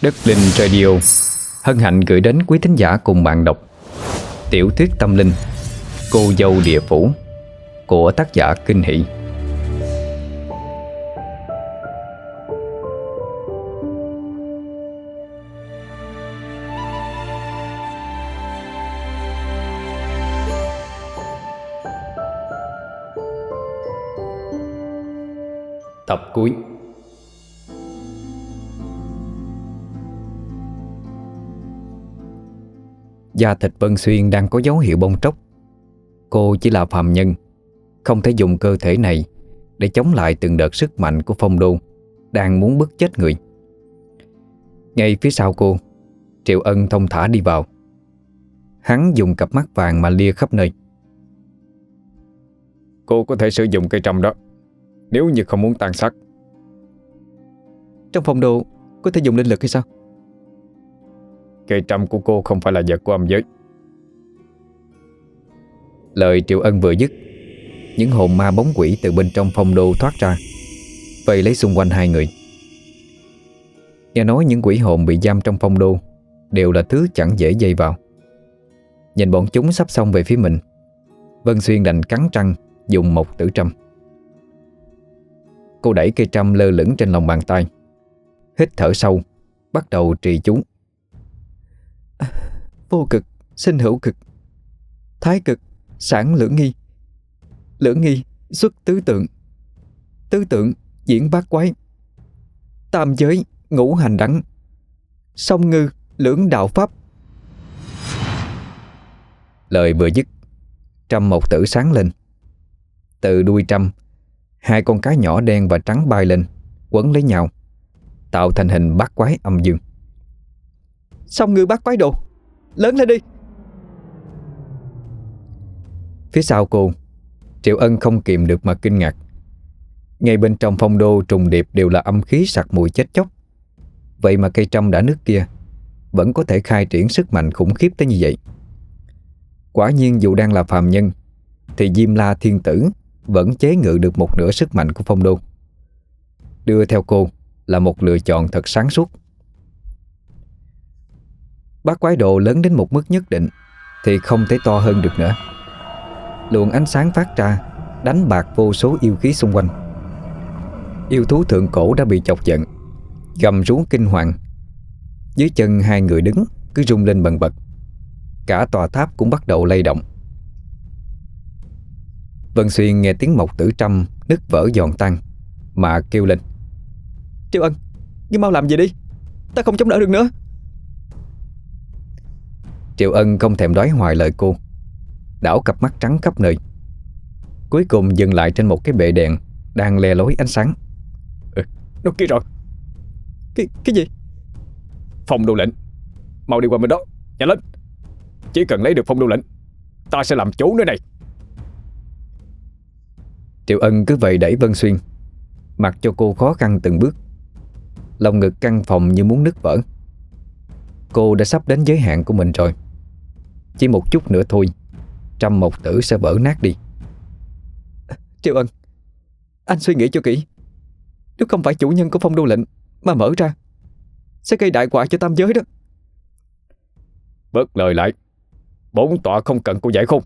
Đất Linh Radio hân hạnh gửi đến quý thính giả cùng bạn đọc tiểu thuyết tâm linh Cô dâu địa phủ của tác giả Kinh Hỷ. Tập cuối. Da thịt Vân Xuyên đang có dấu hiệu bong tróc. Cô chỉ là phàm nhân, không thể dùng cơ thể này để chống lại từng đợt sức mạnh của phong đô đang muốn bức chết người. Ngay phía sau cô, Triệu Ân thong thả đi vào. Hắn dùng cặp mắt vàng mà lia khắp nơi. Cô có thể sử dụng cây trầm đó, nếu như không muốn tàn sát. Trong phong đô có thể dùng linh lực hay sao? Cây trầm của cô không phải là vật của âm giới. Lời Triệu Ân vừa dứt, những hồn ma bóng quỷ từ bên trong phong đô thoát ra, vây lấy xung quanh hai người. Nghe nói những quỷ hồn bị giam trong phong đô đều là thứ chẳng dễ dây vào. Nhìn bọn chúng sắp xông về phía mình, Vân Xuyên đành cắn răng dùng mộc tử trâm. Cô đẩy cây trâm lơ lửng trên lòng bàn tay, hít thở sâu, bắt đầu trì chú. Vô cực, sinh hữu cực, thái cực, sản lưỡng nghi, lưỡng nghi, xuất tứ tượng, tứ tượng, diễn bát quái, tam giới, ngũ hành đẳng, song ngư, lưỡng đạo pháp. Lời vừa dứt, trâm mộc tử sáng lên. Từ đuôi trâm, hai con cá nhỏ đen và trắng bay lên, quấn lấy nhau, tạo thành hình bát quái âm dương. Song ngư bát quái đồ, lớn lên đi. Phía sau cô, Triệu Ân không kìm được mà kinh ngạc. Ngay bên trong phong đô trùng điệp đều là âm khí sặc mùi chết chóc. Vậy mà cây trâm đã nứt kia vẫn có thể khai triển sức mạnh khủng khiếp tới như vậy. Quả nhiên dù đang là phàm nhân thì Diêm La Thiên Tử vẫn chế ngự được một nửa sức mạnh của phong đô. Đưa theo cô là một lựa chọn thật sáng suốt. Bát quái đồ lớn đến một mức nhất định thì không thể to hơn được nữa. Luồng ánh sáng phát ra đánh bạc vô số yêu khí xung quanh. Yêu thú thượng cổ đã bị chọc giận, gầm rú kinh hoàng. Dưới chân hai người đứng cứ rung lên bần bật. Cả tòa tháp cũng bắt đầu lay động. Vân Xuyên nghe tiếng mộc tử trâm nứt vỡ giòn tan mà kêu lên: Triệu Ân, ngươi mau làm gì đi, ta không chống đỡ được nữa. Triệu Ân không thèm đoái hoài lời cô, đảo cặp mắt trắng khắp nơi. Cuối cùng dừng lại trên một cái bệ đèn đang le lói ánh sáng. Nó kia rồi. Cái gì? Phong đô lệnh, mau đi qua bên đó, nhanh lên. Chỉ cần lấy được phong đô lệnh, ta sẽ làm chủ nơi này. Triệu Ân cứ vậy đẩy Vân Xuyên, mặc cho cô khó khăn từng bước. Lòng ngực căng phòng như muốn nứt vỡ. Cô đã sắp đến giới hạn của mình rồi. Chỉ một chút nữa thôi, trâm mộc tử sẽ vỡ nát đi. Triệu Ân, anh suy nghĩ cho kỹ. Nếu không phải chủ nhân của phong đô lệnh mà mở ra, sẽ gây đại họa cho tam giới đó. Bớt lời lại, bổn tọa không cần cô giải khôn.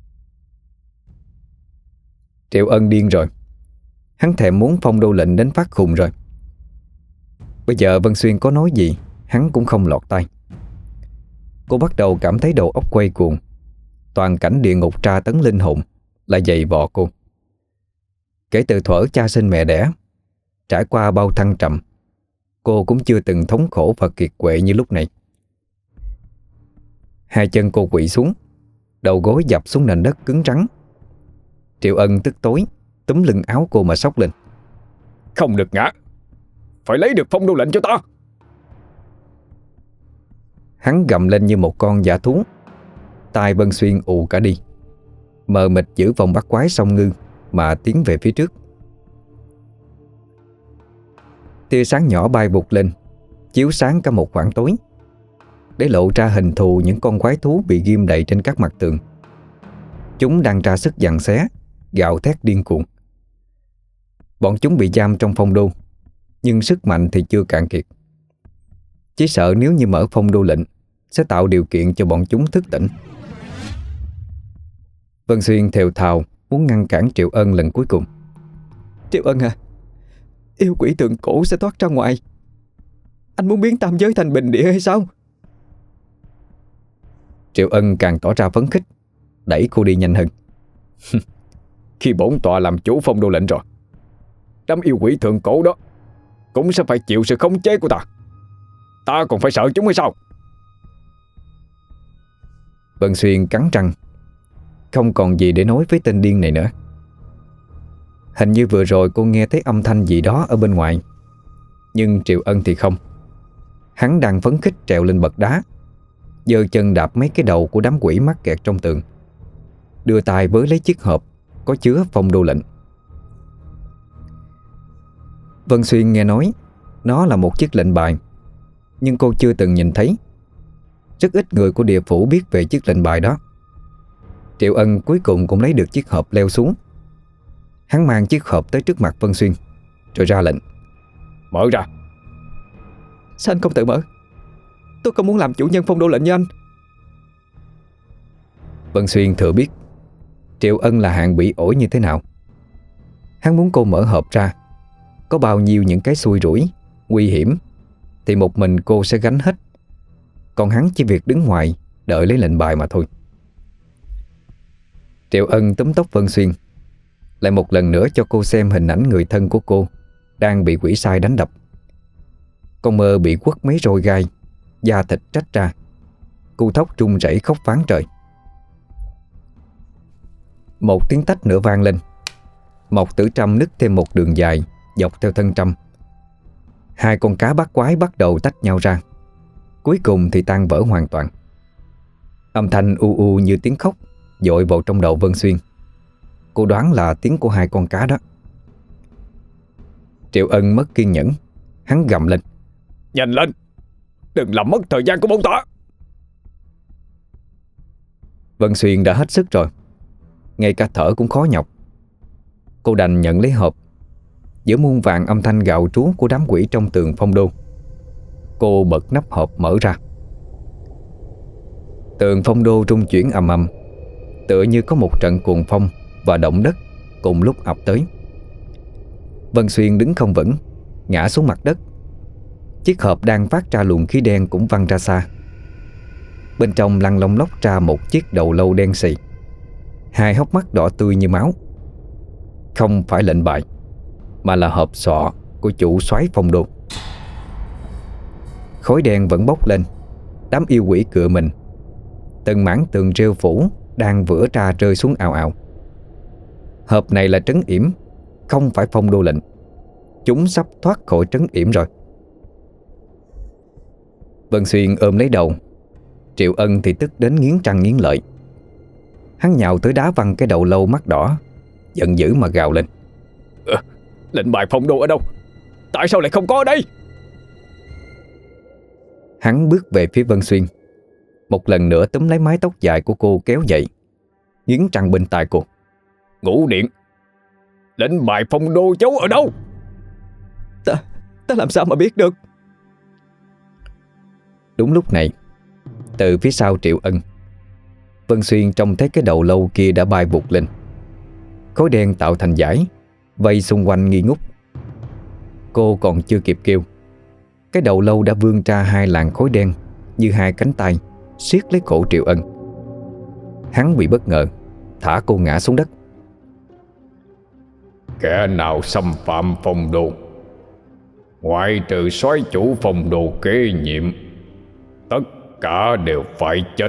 Triệu Ân điên rồi. Hắn thèm muốn phong đô lệnh đến phát khùng rồi. Bây giờ Vân Xuyên có nói gì hắn cũng không lọt tai. Cô bắt đầu cảm thấy đầu óc quay cuồng. Toàn cảnh địa ngục tra tấn linh hồn là dày vò cô. Kể từ thuở cha sinh mẹ đẻ, trải qua bao thăng trầm, cô cũng chưa từng thống khổ và kiệt quệ như lúc này. Hai chân cô quỵ xuống, đầu gối dập xuống nền đất cứng rắn. Triệu Ân tức tối túm lưng áo cô mà xốc lên. Không được ngã, phải lấy được phong đô lệnh cho ta. Hắn gầm lên như một con dã thú. Tai Vân Xuyên ù cả đi, mờ mịt giữ vòng bắt quái song ngư mà tiến về phía trước. Tia sáng nhỏ bay vụt lên, chiếu sáng cả một khoảng tối, để lộ ra hình thù những con quái thú bị ghim đầy trên các mặt tường. Chúng đang ra sức giằng xé, gào thét điên cuồng. Bọn chúng bị giam trong phong đô, nhưng sức mạnh thì chưa cạn kiệt. Chỉ sợ nếu như mở phong đô lệnh sẽ tạo điều kiện cho bọn chúng thức tỉnh. Vân Xuyên thều thào muốn ngăn cản Triệu Ân lần cuối cùng. Triệu Ân à, yêu quỷ tượng cổ sẽ thoát ra ngoài. Anh muốn biến tam giới thành bình địa hay sao? Triệu Ân càng tỏ ra phấn khích, đẩy cô đi nhanh hơn. Khi bổn tọa làm chủ phong đô lệnh rồi, đám yêu quỷ thượng cổ đó cũng sẽ phải chịu sự khống chế của ta. Ta còn phải sợ chúng hay sao? Vân Xuyên cắn răng, không còn gì để nói với tên điên này nữa. Hình như vừa rồi cô nghe thấy âm thanh gì đó ở bên ngoài, nhưng Triệu Ân thì không. Hắn đang phấn khích trèo lên bậc đá, giơ chân đạp mấy cái đầu của đám quỷ mắc kẹt trong tường, đưa tay với lấy chiếc hộp có chứa phong đô lệnh. Vân Xuyên nghe nói nó là một chiếc lệnh bài, nhưng cô chưa từng nhìn thấy. Rất ít người của địa phủ biết về chiếc lệnh bài đó. Triệu Ân cuối cùng cũng lấy được chiếc hộp leo xuống. Hắn mang chiếc hộp tới trước mặt Vân Xuyên rồi ra lệnh. Mở ra. Sao anh không tự mở? Tôi không muốn làm chủ nhân phong đô lệnh như anh. Vân Xuyên thừa biết Triệu Ân là hạng bị ổi như thế nào. Hắn muốn cô mở hộp ra. Có bao nhiêu những cái xui rủi, nguy hiểm thì một mình cô sẽ gánh hết, còn hắn chỉ việc đứng ngoài đợi lấy lệnh bài mà thôi. Triệu Ân túm tóc Vân Xuyên, lại một lần nữa cho cô xem hình ảnh người thân của cô đang bị quỷ sai đánh đập. Con mơ bị quất mấy roi gai, da thịt rách ra, cu thóc run rẩy khóc phán trời. Một tiếng tách nữa vang lên. Mộc Tử Trâm nứt thêm một đường dài dọc theo thân Trâm. Hai con cá bắt quái bắt đầu tách nhau ra, cuối cùng thì tan vỡ hoàn toàn. Âm thanh u u như tiếng khóc dội vào trong đầu Vân Xuyên. Cô đoán là tiếng của hai con cá đó. Triệu Ân mất kiên nhẫn, hắn gầm lên. Nhanh lên, đừng làm mất thời gian của bổn tọa. Vân Xuyên đã hết sức rồi, ngay cả thở cũng khó nhọc. Cô đành nhận lấy hộp. Giữa muôn vàn âm thanh gào trú của đám quỷ trong tường phong đô, cô bật nắp hộp mở ra. Tường phong đô rung chuyển ầm ầm, tựa như có một trận cuồng phong và động đất cùng lúc ập tới. Vân Xuyên đứng không vững, ngã xuống mặt đất. Chiếc hộp đang phát ra luồng khí đen cũng văng ra xa. Bên trong lăn lông lóc ra một chiếc đầu lâu đen xì, hai hốc mắt đỏ tươi như máu. Không phải lệnh bài, mà là hộp sọ của chủ soái phong đô. Khói đen vẫn bốc lên, đám yêu quỷ cựa mình. Từng mảng tường rêu phủ đang vữa ra rơi xuống ào ào. Hộp này là trấn yểm, không phải phong đô lệnh. Chúng sắp thoát khỏi trấn yểm rồi. Vân Xuyên ôm lấy đầu. Triệu Ân thì tức đến nghiến răng nghiến lợi. Hắn nhào tới đá văng cái đầu lâu mắt đỏ, giận dữ mà gào lên. Lệnh bài phong đô ở đâu? Tại sao lại không có ở đây? Hắn bước về phía Vân Xuyên, một lần nữa túm lấy mái tóc dài của cô kéo dậy, nghiến răng bên tai cô. Ngũ Điện, lệnh bài phong đô giấu ở đâu? Ta làm sao mà biết được? Đúng lúc này, từ phía sau Triệu Ân, Vân Xuyên trông thấy cái đầu lâu kia đã bay vụt lên. Khói đen tạo thành dải vây xung quanh nghi ngút. Cô còn chưa kịp kêu, cái đầu lâu đã vươn ra hai làn khói đen như hai cánh tay siết lấy cổ Triệu Ân. Hắn bị bất ngờ, thả cô ngã xuống đất. Kẻ nào xâm phạm phong đô, ngoại trừ soái chủ phong đô kế nhiệm, tất cả đều phải chết.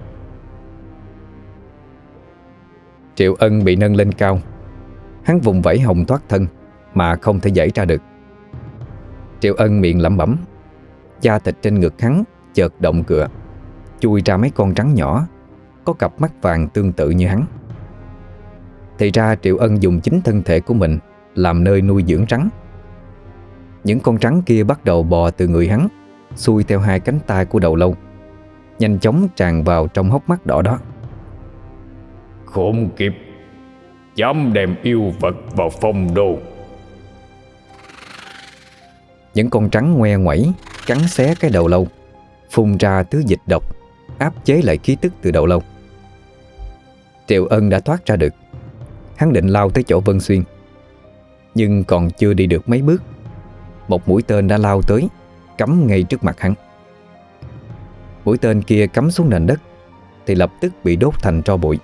Triệu Ân bị nâng lên cao. Hắn vùng vẫy hồng thoát thân mà không thể giãy ra được. Triệu Ân miệng lẩm bẩm. Da thịt trên ngực hắn chợt động cựa, chui ra mấy con rắn nhỏ có cặp mắt vàng tương tự như hắn. Thì ra Triệu Ân dùng chính thân thể của mình làm nơi nuôi dưỡng rắn. Những con rắn kia bắt đầu bò từ người hắn, xuôi theo hai cánh tay của đầu lâu, nhanh chóng tràn vào trong hốc mắt đỏ đó. Khốn kiếp, dám đem yêu vật vào phong đô. Những con rắn ngoe ngoẩy cắn xé cái đầu lâu, phun ra thứ dịch độc, áp chế lại khí tức từ đầu lâu. Triệu Ân đã thoát ra được. Hắn định lao tới chỗ Vân Xuyên, nhưng còn chưa đi được mấy bước, một mũi tên đã lao tới, cắm ngay trước mặt hắn. Mũi tên kia cắm xuống nền đất thì lập tức bị đốt thành tro bụi.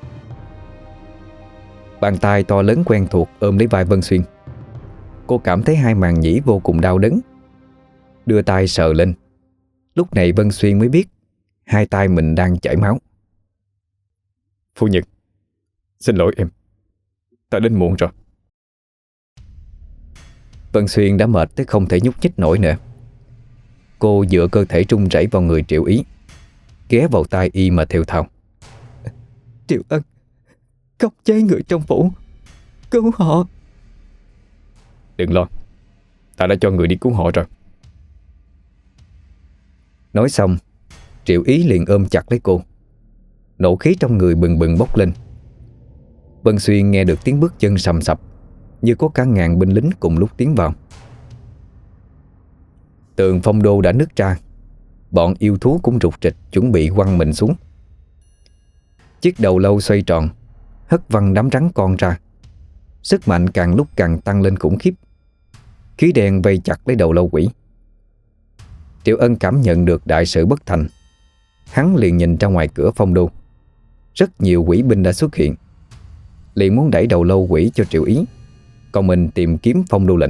Bàn tay to lớn quen thuộc ôm lấy vai Vân Xuyên. Cô cảm thấy hai màng nhĩ vô cùng đau đớn, đưa tay sờ lên. Lúc này Vân Xuyên mới biết hai tay mình đang chảy máu. Phu nhân, xin lỗi em, ta đến muộn rồi. Vân Xuyên đã mệt tới không thể nhúc nhích nổi nữa. Cô dựa cơ thể run rẩy vào người Triệu Ý, ghé vào tai y mà thều thào: Triệu Ân, khống chế người trong phủ, cứu họ. Đừng lo, ta đã cho người đi cứu họ rồi. Nói xong, Triệu Ý liền ôm chặt lấy cô. Nộ khí trong người bừng bừng bốc lên. Vân Xuyên nghe được tiếng bước chân sầm sập, như có cả ngàn binh lính cùng lúc tiến vào. Tường phong đô đã nứt ra. Bọn yêu thú cũng rục rịch chuẩn bị quăng mình xuống. Chiếc đầu lâu xoay tròn, hất văng đám rắn con ra. Sức mạnh càng lúc càng tăng lên khủng khiếp. Khí đen vây chặt lấy đầu lâu quỷ. Triệu Ân cảm nhận được đại sự bất thành. Hắn liền nhìn ra ngoài cửa phong đô. Rất nhiều quỷ binh đã xuất hiện, liền muốn đẩy đầu lâu quỷ cho Triệu Ý, còn mình tìm kiếm phong đô lệnh.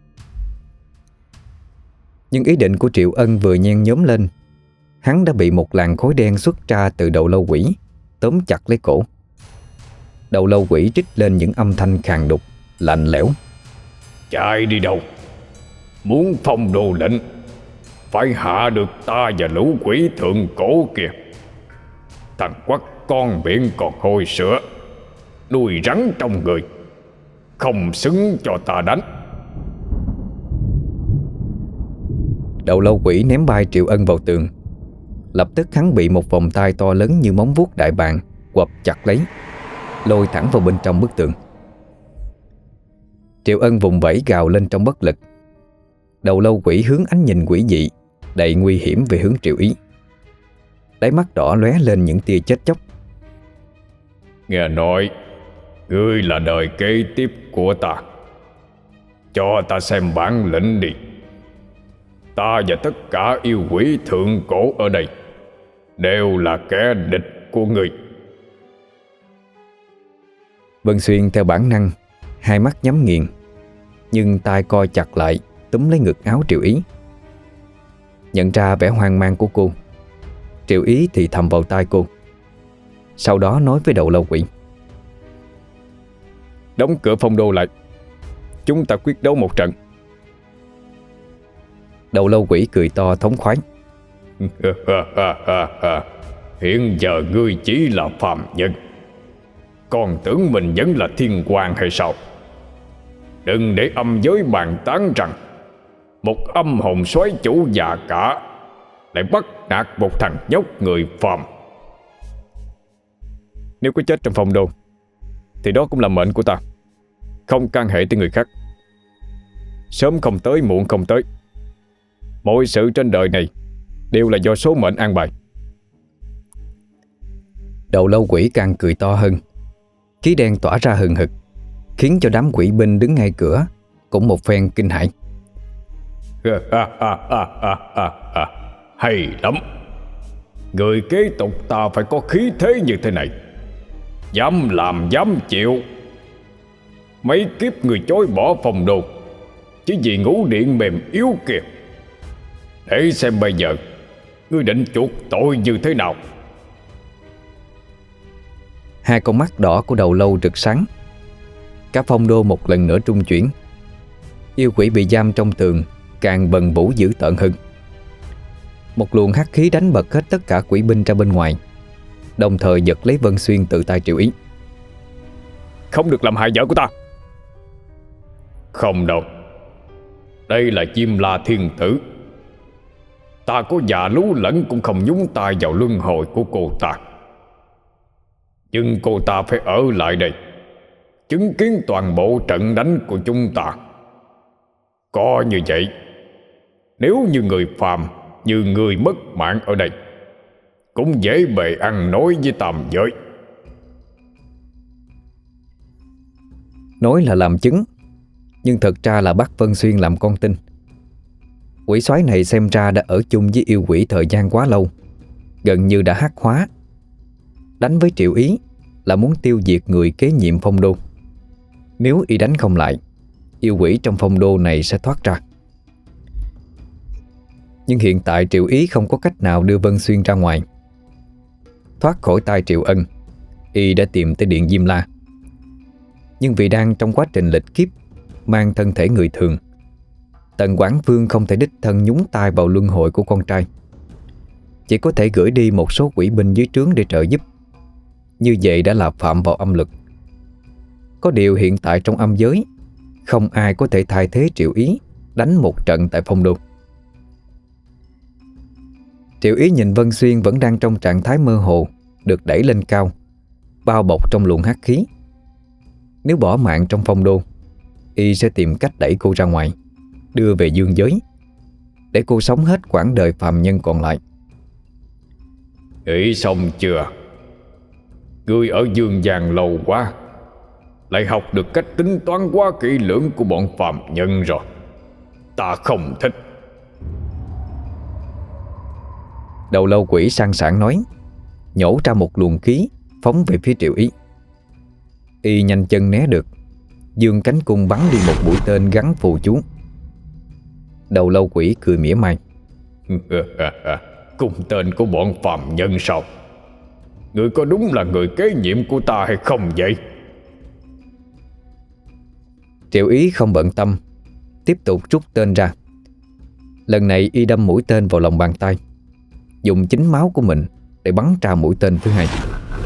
Nhưng ý định của Triệu Ân vừa nhen nhóm lên, hắn đã bị một làn khói đen xuất ra từ đầu lâu quỷ tóm chặt lấy cổ. Đầu lâu quỷ trích lên những âm thanh khàn đục, lạnh lẽo: Chạy đi đâu? Muốn phong đô lệnh, phải hạ được ta và lũ quỷ thượng cổ kìa. Thằng quắc con miệng còn hôi sữa, đuôi rắn trong người, không xứng cho ta đánh. Đầu lâu quỷ ném bay Triệu Ân vào tường. Lập tức hắn bị một vòng tay to lớn như móng vuốt đại bàng quặp chặt lấy, lôi thẳng vào bên trong bức tường. Triệu Ân vùng vẫy gào lên trong bất lực. Đầu lâu quỷ hướng ánh nhìn quỷ dị đầy nguy hiểm về hướng Triệu Ý. Đáy mắt đỏ lóe lên những tia chết chóc. Nghe nói ngươi là đời kế tiếp của ta, cho ta xem bản lĩnh đi. Ta và tất cả yêu quỷ thượng cổ ở đây đều là kẻ địch của ngươi. Vân Xuyên theo bản năng, hai mắt nhắm nghiền, nhưng tay co chặt lại túm lấy ngực áo Triệu Ý. Nhận ra vẻ hoang mang của cô, Triệu Ý thì thầm vào tai cô. Sau đó nói với đầu lâu quỷ: Đóng cửa phong đô lại, chúng ta quyết đấu một trận. Đầu lâu quỷ cười to thống khoái: Hiện giờ ngươi chỉ là phàm nhân, còn tưởng mình vẫn là thiên hoàng hay sao? Đừng để âm giới bàn tán rằng một âm hồn soái chủ già cả lại bắt nạt một thằng nhóc người phàm. Nếu có chết trong phong đô thì đó cũng là mệnh của ta, không can hệ tới người khác. Sớm không tới, muộn không tới, mọi sự trên đời này đều là do số mệnh an bài. Đầu lâu quỷ càng cười to hơn. Khí đen tỏa ra hừng hực, khiến cho đám quỷ binh đứng ngay cửa cũng một phen kinh hãi. Hay lắm. Người kế tục ta phải có khí thế như thế này, dám làm dám chịu. Mấy kiếp người chối bỏ phong đô chỉ vì ngũ điện mềm yếu kìa. Để xem bây giờ ngươi định chuộc tội như thế nào. Hai con mắt đỏ của đầu lâu rực sáng. Cả phong đô một lần nữa trung chuyển. Yêu quỷ bị giam trong tường càng bần vũ dữ tợn hơn. Một luồng hắc khí đánh bật hết tất cả quỷ binh ra bên ngoài, đồng thời giật lấy Vân Xuyên từ tay Triệu Ý. Không được làm hại vợ của ta. Không đâu, đây là Chim La Thiên Tử. Ta có già lú lẫn cũng không nhúng tay vào luân hồi của cô ta. Nhưng cô ta phải ở lại đây, chứng kiến toàn bộ trận đánh của chúng ta. Có như vậy Nếu như người phàm như người mất mạng ở đây, cũng dễ bề ăn nói với tam giới. Nói là làm chứng, nhưng thật ra là bắt Vân Xuyên làm con tin. Quỷ soái này xem ra đã ở chung với yêu quỷ thời gian quá lâu, gần như đã hắc hóa. Đánh với Triệu Ý là muốn tiêu diệt người kế nhiệm phong đô. Nếu y đánh không lại, yêu quỷ trong phong đô này sẽ thoát ra. Nhưng hiện tại Triệu Ý không có cách nào đưa Vân Xuyên ra ngoài. Thoát khỏi tay Triệu Ân, y đã tìm tới Điện Diêm La. Nhưng vì đang trong quá trình lịch kiếp, mang thân thể người thường, Tần Quảng Vương không thể đích thân nhúng tay vào luân hồi của con trai. Chỉ có thể gửi đi một số quỷ binh dưới trướng để trợ giúp. Như vậy đã là phạm vào âm luật. Có điều hiện tại trong âm giới, không ai có thể thay thế Triệu Ý đánh một trận tại phong đô. Triệu Ý nhìn Vân Xuyên vẫn đang trong trạng thái mơ hồ, được đẩy lên cao, bao bọc trong luồng hắc khí. Nếu bỏ mạng trong phong đô, y sẽ tìm cách đẩy cô ra ngoài, đưa về dương giới, để cô sống hết quãng đời phàm nhân còn lại. Nghĩ xong chưa? Ngươi ở dương gian lâu quá, lại học được cách tính toán quá kỹ lưỡng của bọn phàm nhân rồi. Ta không thích. Đầu lâu quỷ sang sảng nói, nhổ ra một luồng khí phóng về phía Triệu Ý. Y nhanh chân né được, dương cánh cung bắn đi một mũi tên gắn phù chú. Đầu lâu quỷ cười mỉa mai. Cung tên của bọn phàm nhân sao? Ngươi có đúng là người kế nhiệm của ta hay không vậy? Triệu Ý không bận tâm, tiếp tục rút tên ra. Lần này y đâm mũi tên vào lòng bàn tay, dùng chính máu của mình để bắn ra mũi tên thứ hai.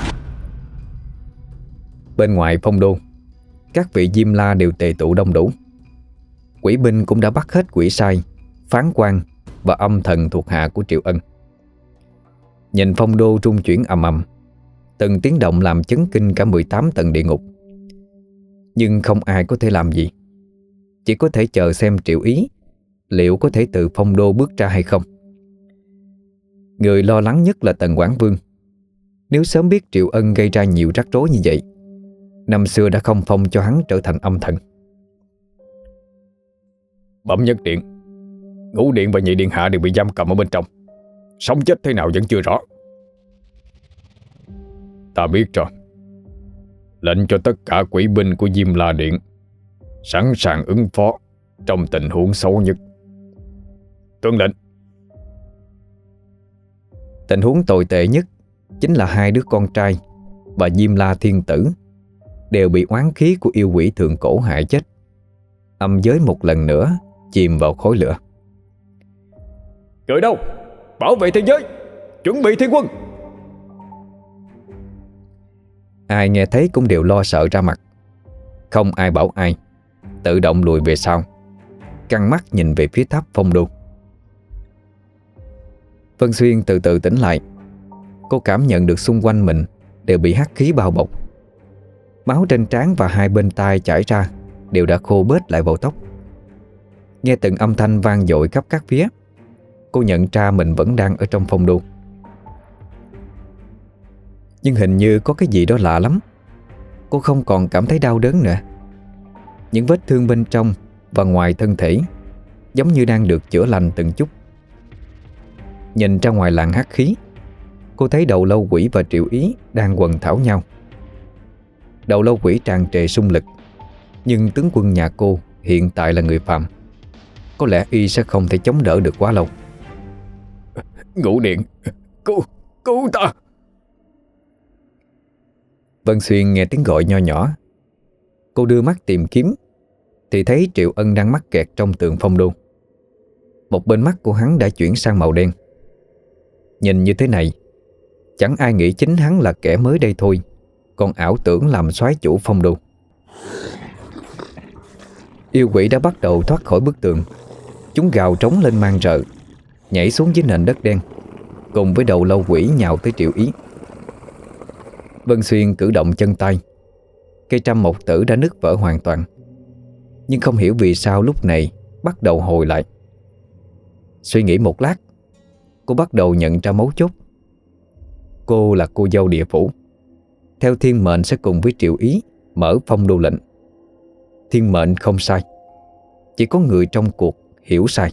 Bên ngoài phong đô, các vị Diêm La đều tề tụ đông đủ. Quỷ binh cũng đã bắt hết quỷ sai, phán quan và âm thần thuộc hạ của Triệu Ân. Nhìn phong đô rung chuyển ầm ầm, từng tiếng động làm chấn kinh cả 18 tầng địa ngục. Nhưng không ai có thể làm gì, chỉ có thể chờ xem Triệu Ý liệu có thể từ phong đô bước ra hay không. Người lo lắng nhất là Tần Quảng Vương. Nếu sớm biết Triệu Ân gây ra nhiều rắc rối như vậy, năm xưa đã không phong cho hắn trở thành âm thần. Bẩm Nhất Điện, Ngũ Điện và Nhị Điện hạ đều bị giam cầm ở bên trong. Sống chết thế nào vẫn chưa rõ. Ta biết rồi. Lệnh cho tất cả quỷ binh của Diêm La Điện sẵn sàng ứng phó trong tình huống xấu nhất. Tuân lệnh. Tình huống tồi tệ nhất chính là hai đứa con trai và Diêm La Thiên Tử đều bị oán khí của yêu quỷ thượng cổ hại chết. Âm giới một lần nữa chìm vào khói lửa. Người đâu? Bảo vệ thế giới, chuẩn bị thiên quân. Ai nghe thấy cũng đều lo sợ ra mặt. Không ai bảo ai, tự động lùi về sau, căng mắt nhìn về phía tháp phong đô. Vân Xuyên từ từ tỉnh lại. Cô cảm nhận được xung quanh mình đều bị hắc khí bao bọc. Máu trên trán và hai bên tai chảy ra đều đã khô bết lại vào tóc. Nghe từng âm thanh vang dội khắp các phía, cô nhận ra mình vẫn đang ở trong phong đô. Nhưng hình như có cái gì đó lạ lắm. Cô không còn cảm thấy đau đớn nữa. Những vết thương bên trong và ngoài thân thể giống như đang được chữa lành từng chút. Nhìn ra ngoài làn hắc khí, cô thấy đầu lâu quỷ và Triệu Ý đang quần thảo nhau. Đầu lâu quỷ tràn trề xung lực, nhưng tướng quân nhà cô hiện tại là người phàm, có lẽ y sẽ không thể chống đỡ được quá lâu. Ngũ Điện, cứu ta. Vân Xuyên nghe tiếng gọi nho nhỏ. Cô đưa mắt tìm kiếm thì thấy Triệu Ân đang mắc kẹt trong tường phong đô. Một bên mắt của hắn đã chuyển sang màu đen. Nhìn như thế này, chẳng ai nghĩ chính hắn là kẻ mới đây thôi, còn ảo tưởng làm soái chủ phong đô. Yêu quỷ đã bắt đầu thoát khỏi bức tường. Chúng gào trống lên mang rợ, nhảy xuống dưới nền đất đen, cùng với đầu lâu quỷ nhào tới Triệu Ý. Vân Xuyên cử động chân tay. Cây trăm mộc tử đã nứt vỡ hoàn toàn, nhưng không hiểu vì sao lúc này bắt đầu hồi lại. Suy nghĩ một lát, cô bắt đầu nhận ra mấu chốt. Cô là cô dâu địa phủ, theo thiên mệnh sẽ cùng với Triệu Ý mở phong đô lệnh. Thiên mệnh không sai, chỉ có người trong cuộc hiểu sai.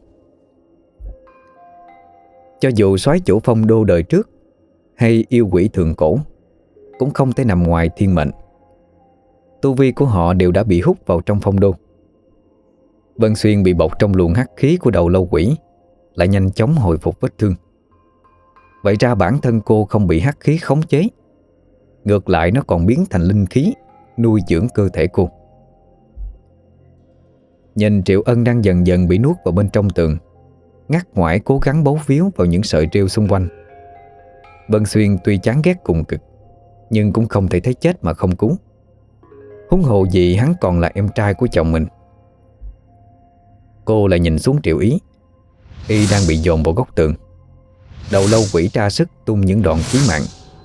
Cho dù soái chủ phong đô đời trước hay yêu quỷ thượng cổ, cũng không thể nằm ngoài thiên mệnh. Tu vi của họ đều đã bị hút vào trong phong đô. Vân Xuyên bị bọc trong luồng hắc khí của đầu lâu quỷ, lại nhanh chóng hồi phục vết thương. Vậy ra bản thân cô không bị hắc khí khống chế, ngược lại nó còn biến thành linh khí nuôi dưỡng cơ thể cô. Nhìn Triệu Ân đang dần dần bị nuốt vào bên trong tường, ngắt ngoải cố gắng bấu víu vào những sợi rêu xung quanh, Vân Xuyên tuy chán ghét cùng cực, nhưng cũng không thể thấy chết mà không cứu. Huống hồ gì hắn còn là em trai của chồng mình. Cô lại nhìn xuống Triệu Ý, y đang bị dồn vào góc tường, đầu lâu quỷ ra sức tung những đoạn chí mạng.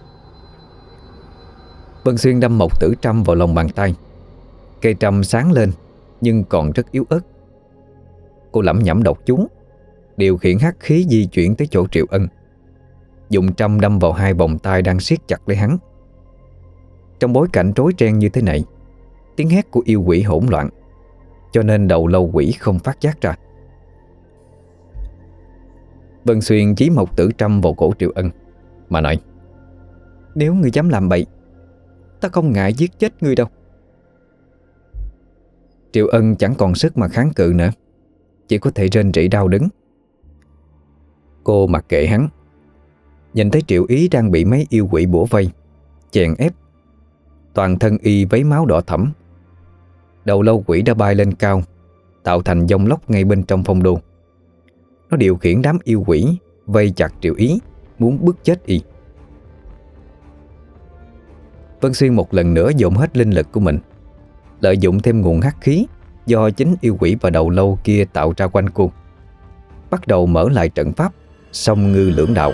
Vân Xuyên đâm một tử trâm vào lòng bàn tay. Cây trâm sáng lên nhưng còn rất yếu ớt. Cô lẩm nhẩm đọc chú, điều khiển hắc khí di chuyển tới chỗ Triệu Ân, dùng trâm đâm vào hai vòng tay đang siết chặt lấy hắn. Trong bối cảnh rối ren như thế này, tiếng hét của yêu quỷ hỗn loạn, cho nên đầu lâu quỷ không phát giác ra. Vân Xuyên chí một tử trâm vào cổ Triệu Ân mà nói: Nếu ngươi dám làm bậy, ta không ngại giết chết ngươi đâu. Triệu Ân chẳng còn sức mà kháng cự nữa, chỉ có thể rên rỉ đau đớn. Cô mặc kệ hắn, nhìn thấy Triệu Ý đang bị mấy yêu quỷ bủa vây, chèn ép. Toàn thân y vấy máu đỏ thẫm. Đầu lâu quỷ đã bay lên cao, tạo thành dòng lốc ngay bên trong phong đô. Nó điều khiển đám yêu quỷ vây chặt Triệu Ý, muốn bức chết y. Vân Xuyên một lần nữa dồn hết linh lực của mình, lợi dụng thêm nguồn hắc khí do chính yêu quỷ và đầu lâu kia tạo ra quanh cô, bắt đầu mở lại trận pháp song ngư lưỡng đạo.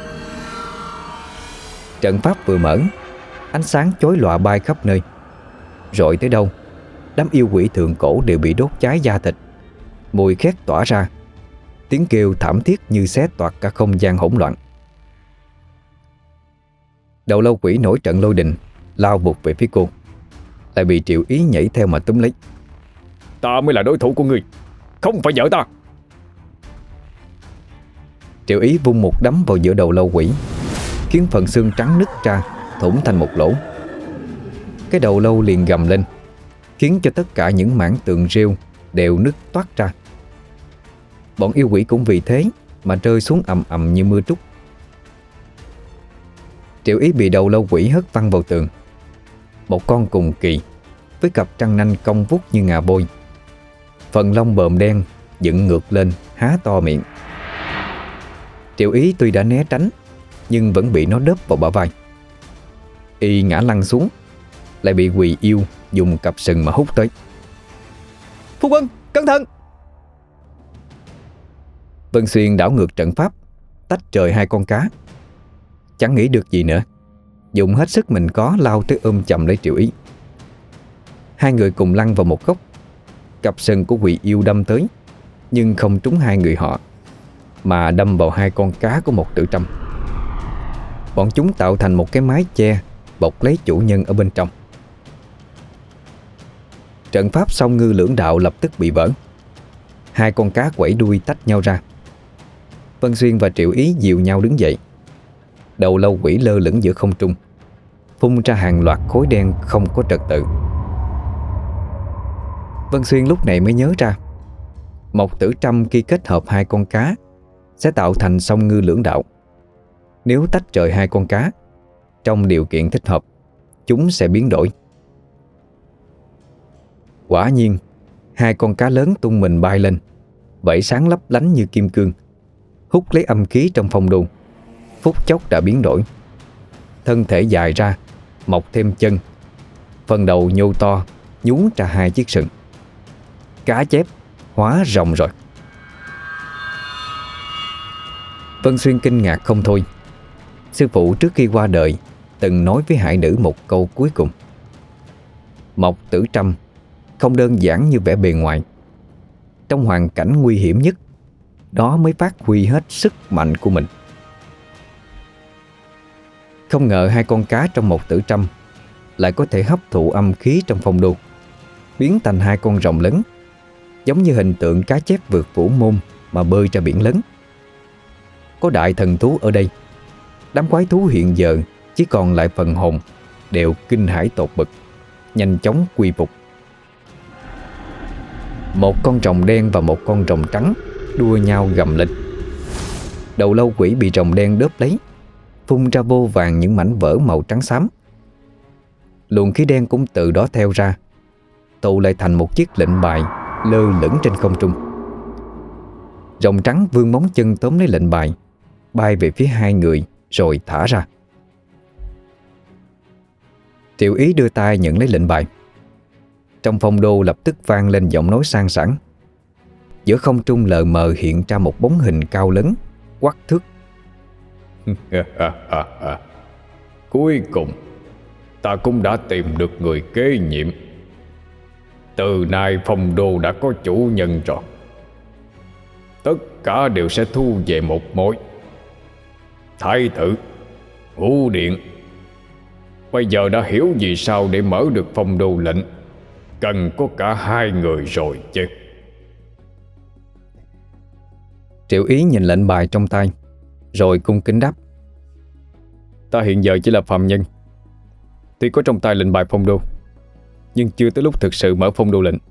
Trận pháp vừa mở, ánh sáng chói lòa bay khắp nơi. Rọi tới đâu, đám yêu quỷ thượng cổ đều bị đốt cháy da thịt, mùi khét tỏa ra, tiếng kêu thảm thiết như xé toạc cả không gian hỗn loạn. Đầu lâu quỷ nổi trận lôi đình, lao vụt về phía cô, lại bị Triệu Ý nhảy theo mà túm lấy. Ta mới là đối thủ của ngươi, không phải vợ ta. Triệu Ý vung một đấm vào giữa đầu lâu quỷ, khiến phần xương trắng nứt ra, thủng thành một lỗ. Cái đầu lâu liền gầm lên, khiến cho tất cả những mảng tường rêu đều nứt toát ra. Bọn yêu quỷ cũng vì thế mà rơi xuống ầm ầm như mưa trút. Triệu Ý bị đầu lâu quỷ hất văng vào tường. Một con cùng kỳ với cặp răng nanh cong vút như ngà bôi, phần lông bờm đen dựng ngược lên, há to miệng. Triệu Ý tuy đã né tránh, nhưng vẫn bị nó đớp vào bả vai. Y ngã lăn xuống, lại bị quỷ yêu dùng cặp sừng mà hút tới. Phu quân, cẩn thận! Vân Xuyên đảo ngược trận pháp, tách trời hai con cá. Chẳng nghĩ được gì nữa, dùng hết sức mình có lao tới ôm chầm lấy Triệu Ý. Hai người cùng lăn vào một góc. Cặp sừng của quỷ yêu đâm tới, nhưng không trúng hai người họ, mà đâm vào hai con cá của một tử trâm. Bọn chúng tạo thành một cái mái che bọc lấy chủ nhân ở bên trong. Trận pháp song ngư lưỡng đạo lập tức bị vỡ. Hai con cá quẩy đuôi tách nhau ra. Vân Xuyên và Triệu Ý dìu nhau đứng dậy. Đầu lâu quỷ lơ lửng giữa không trung, phun ra hàng loạt khối đen không có trật tự. Vân Xuyên lúc này mới nhớ ra, một tử trâm khi kết hợp hai con cá sẽ tạo thành song ngư lưỡng đạo. Nếu tách rời hai con cá, trong điều kiện thích hợp, chúng sẽ biến đổi. Quả nhiên, hai con cá lớn tung mình bay lên, vảy sáng lấp lánh như kim cương, hút lấy âm khí trong phong đô. Phút chốc đã biến đổi. Thân thể dài ra, mọc thêm chân, phần đầu nhô to, nhún ra hai chiếc sừng. Cá chép hóa rồng rồi. Vân Xuyên kinh ngạc không thôi. Sư phụ trước khi qua đời từng nói với hải nữ một câu cuối cùng: Mộc tử trâm không đơn giản như vẻ bề ngoài. Trong hoàn cảnh nguy hiểm nhất, đó mới phát huy hết sức mạnh của mình. Không ngờ hai con cá trong một tử trăm lại có thể hấp thụ âm khí trong phong đô, biến thành hai con rồng lớn, giống như hình tượng cá chép vượt vũ môn mà bơi ra biển lớn. Có đại thần thú ở đây, đám quái thú hiện giờ chỉ còn lại phần hồn đều kinh hãi tột bực, nhanh chóng quy phục. Một con rồng đen và một con rồng trắng đua nhau gầm lên. Đầu lâu quỷ bị rồng đen đớp lấy, phun ra vô vàn những mảnh vỡ màu trắng xám. Luồng khí đen cũng từ đó theo ra, tụ lại thành một chiếc lệnh bài lơ lửng trên không trung. Rồng trắng vươn móng chân tóm lấy lệnh bài, bay về phía hai người rồi thả ra. Triệu Ý đưa tay nhận lấy lệnh bài. Trong phong đô lập tức vang lên giọng nói sang sảng. Giữa không trung lờ mờ hiện ra một bóng hình cao lớn, quắc thước. Cuối cùng ta cũng đã tìm được người kế nhiệm. Từ nay phong đô đã có chủ nhân rồi. Tất cả đều sẽ thu về một mối. Thái tử, Ngũ Điện, bây giờ đã hiểu vì sao để mở được phong đô lệnh cần có cả hai người rồi chứ. Triệu Ý nhìn lệnh bài trong tay rồi cung kính đáp: Ta hiện giờ chỉ là phàm nhân, tuy có trong tay lệnh bài phong đô, nhưng chưa tới lúc thực sự mở phong đô lệnh.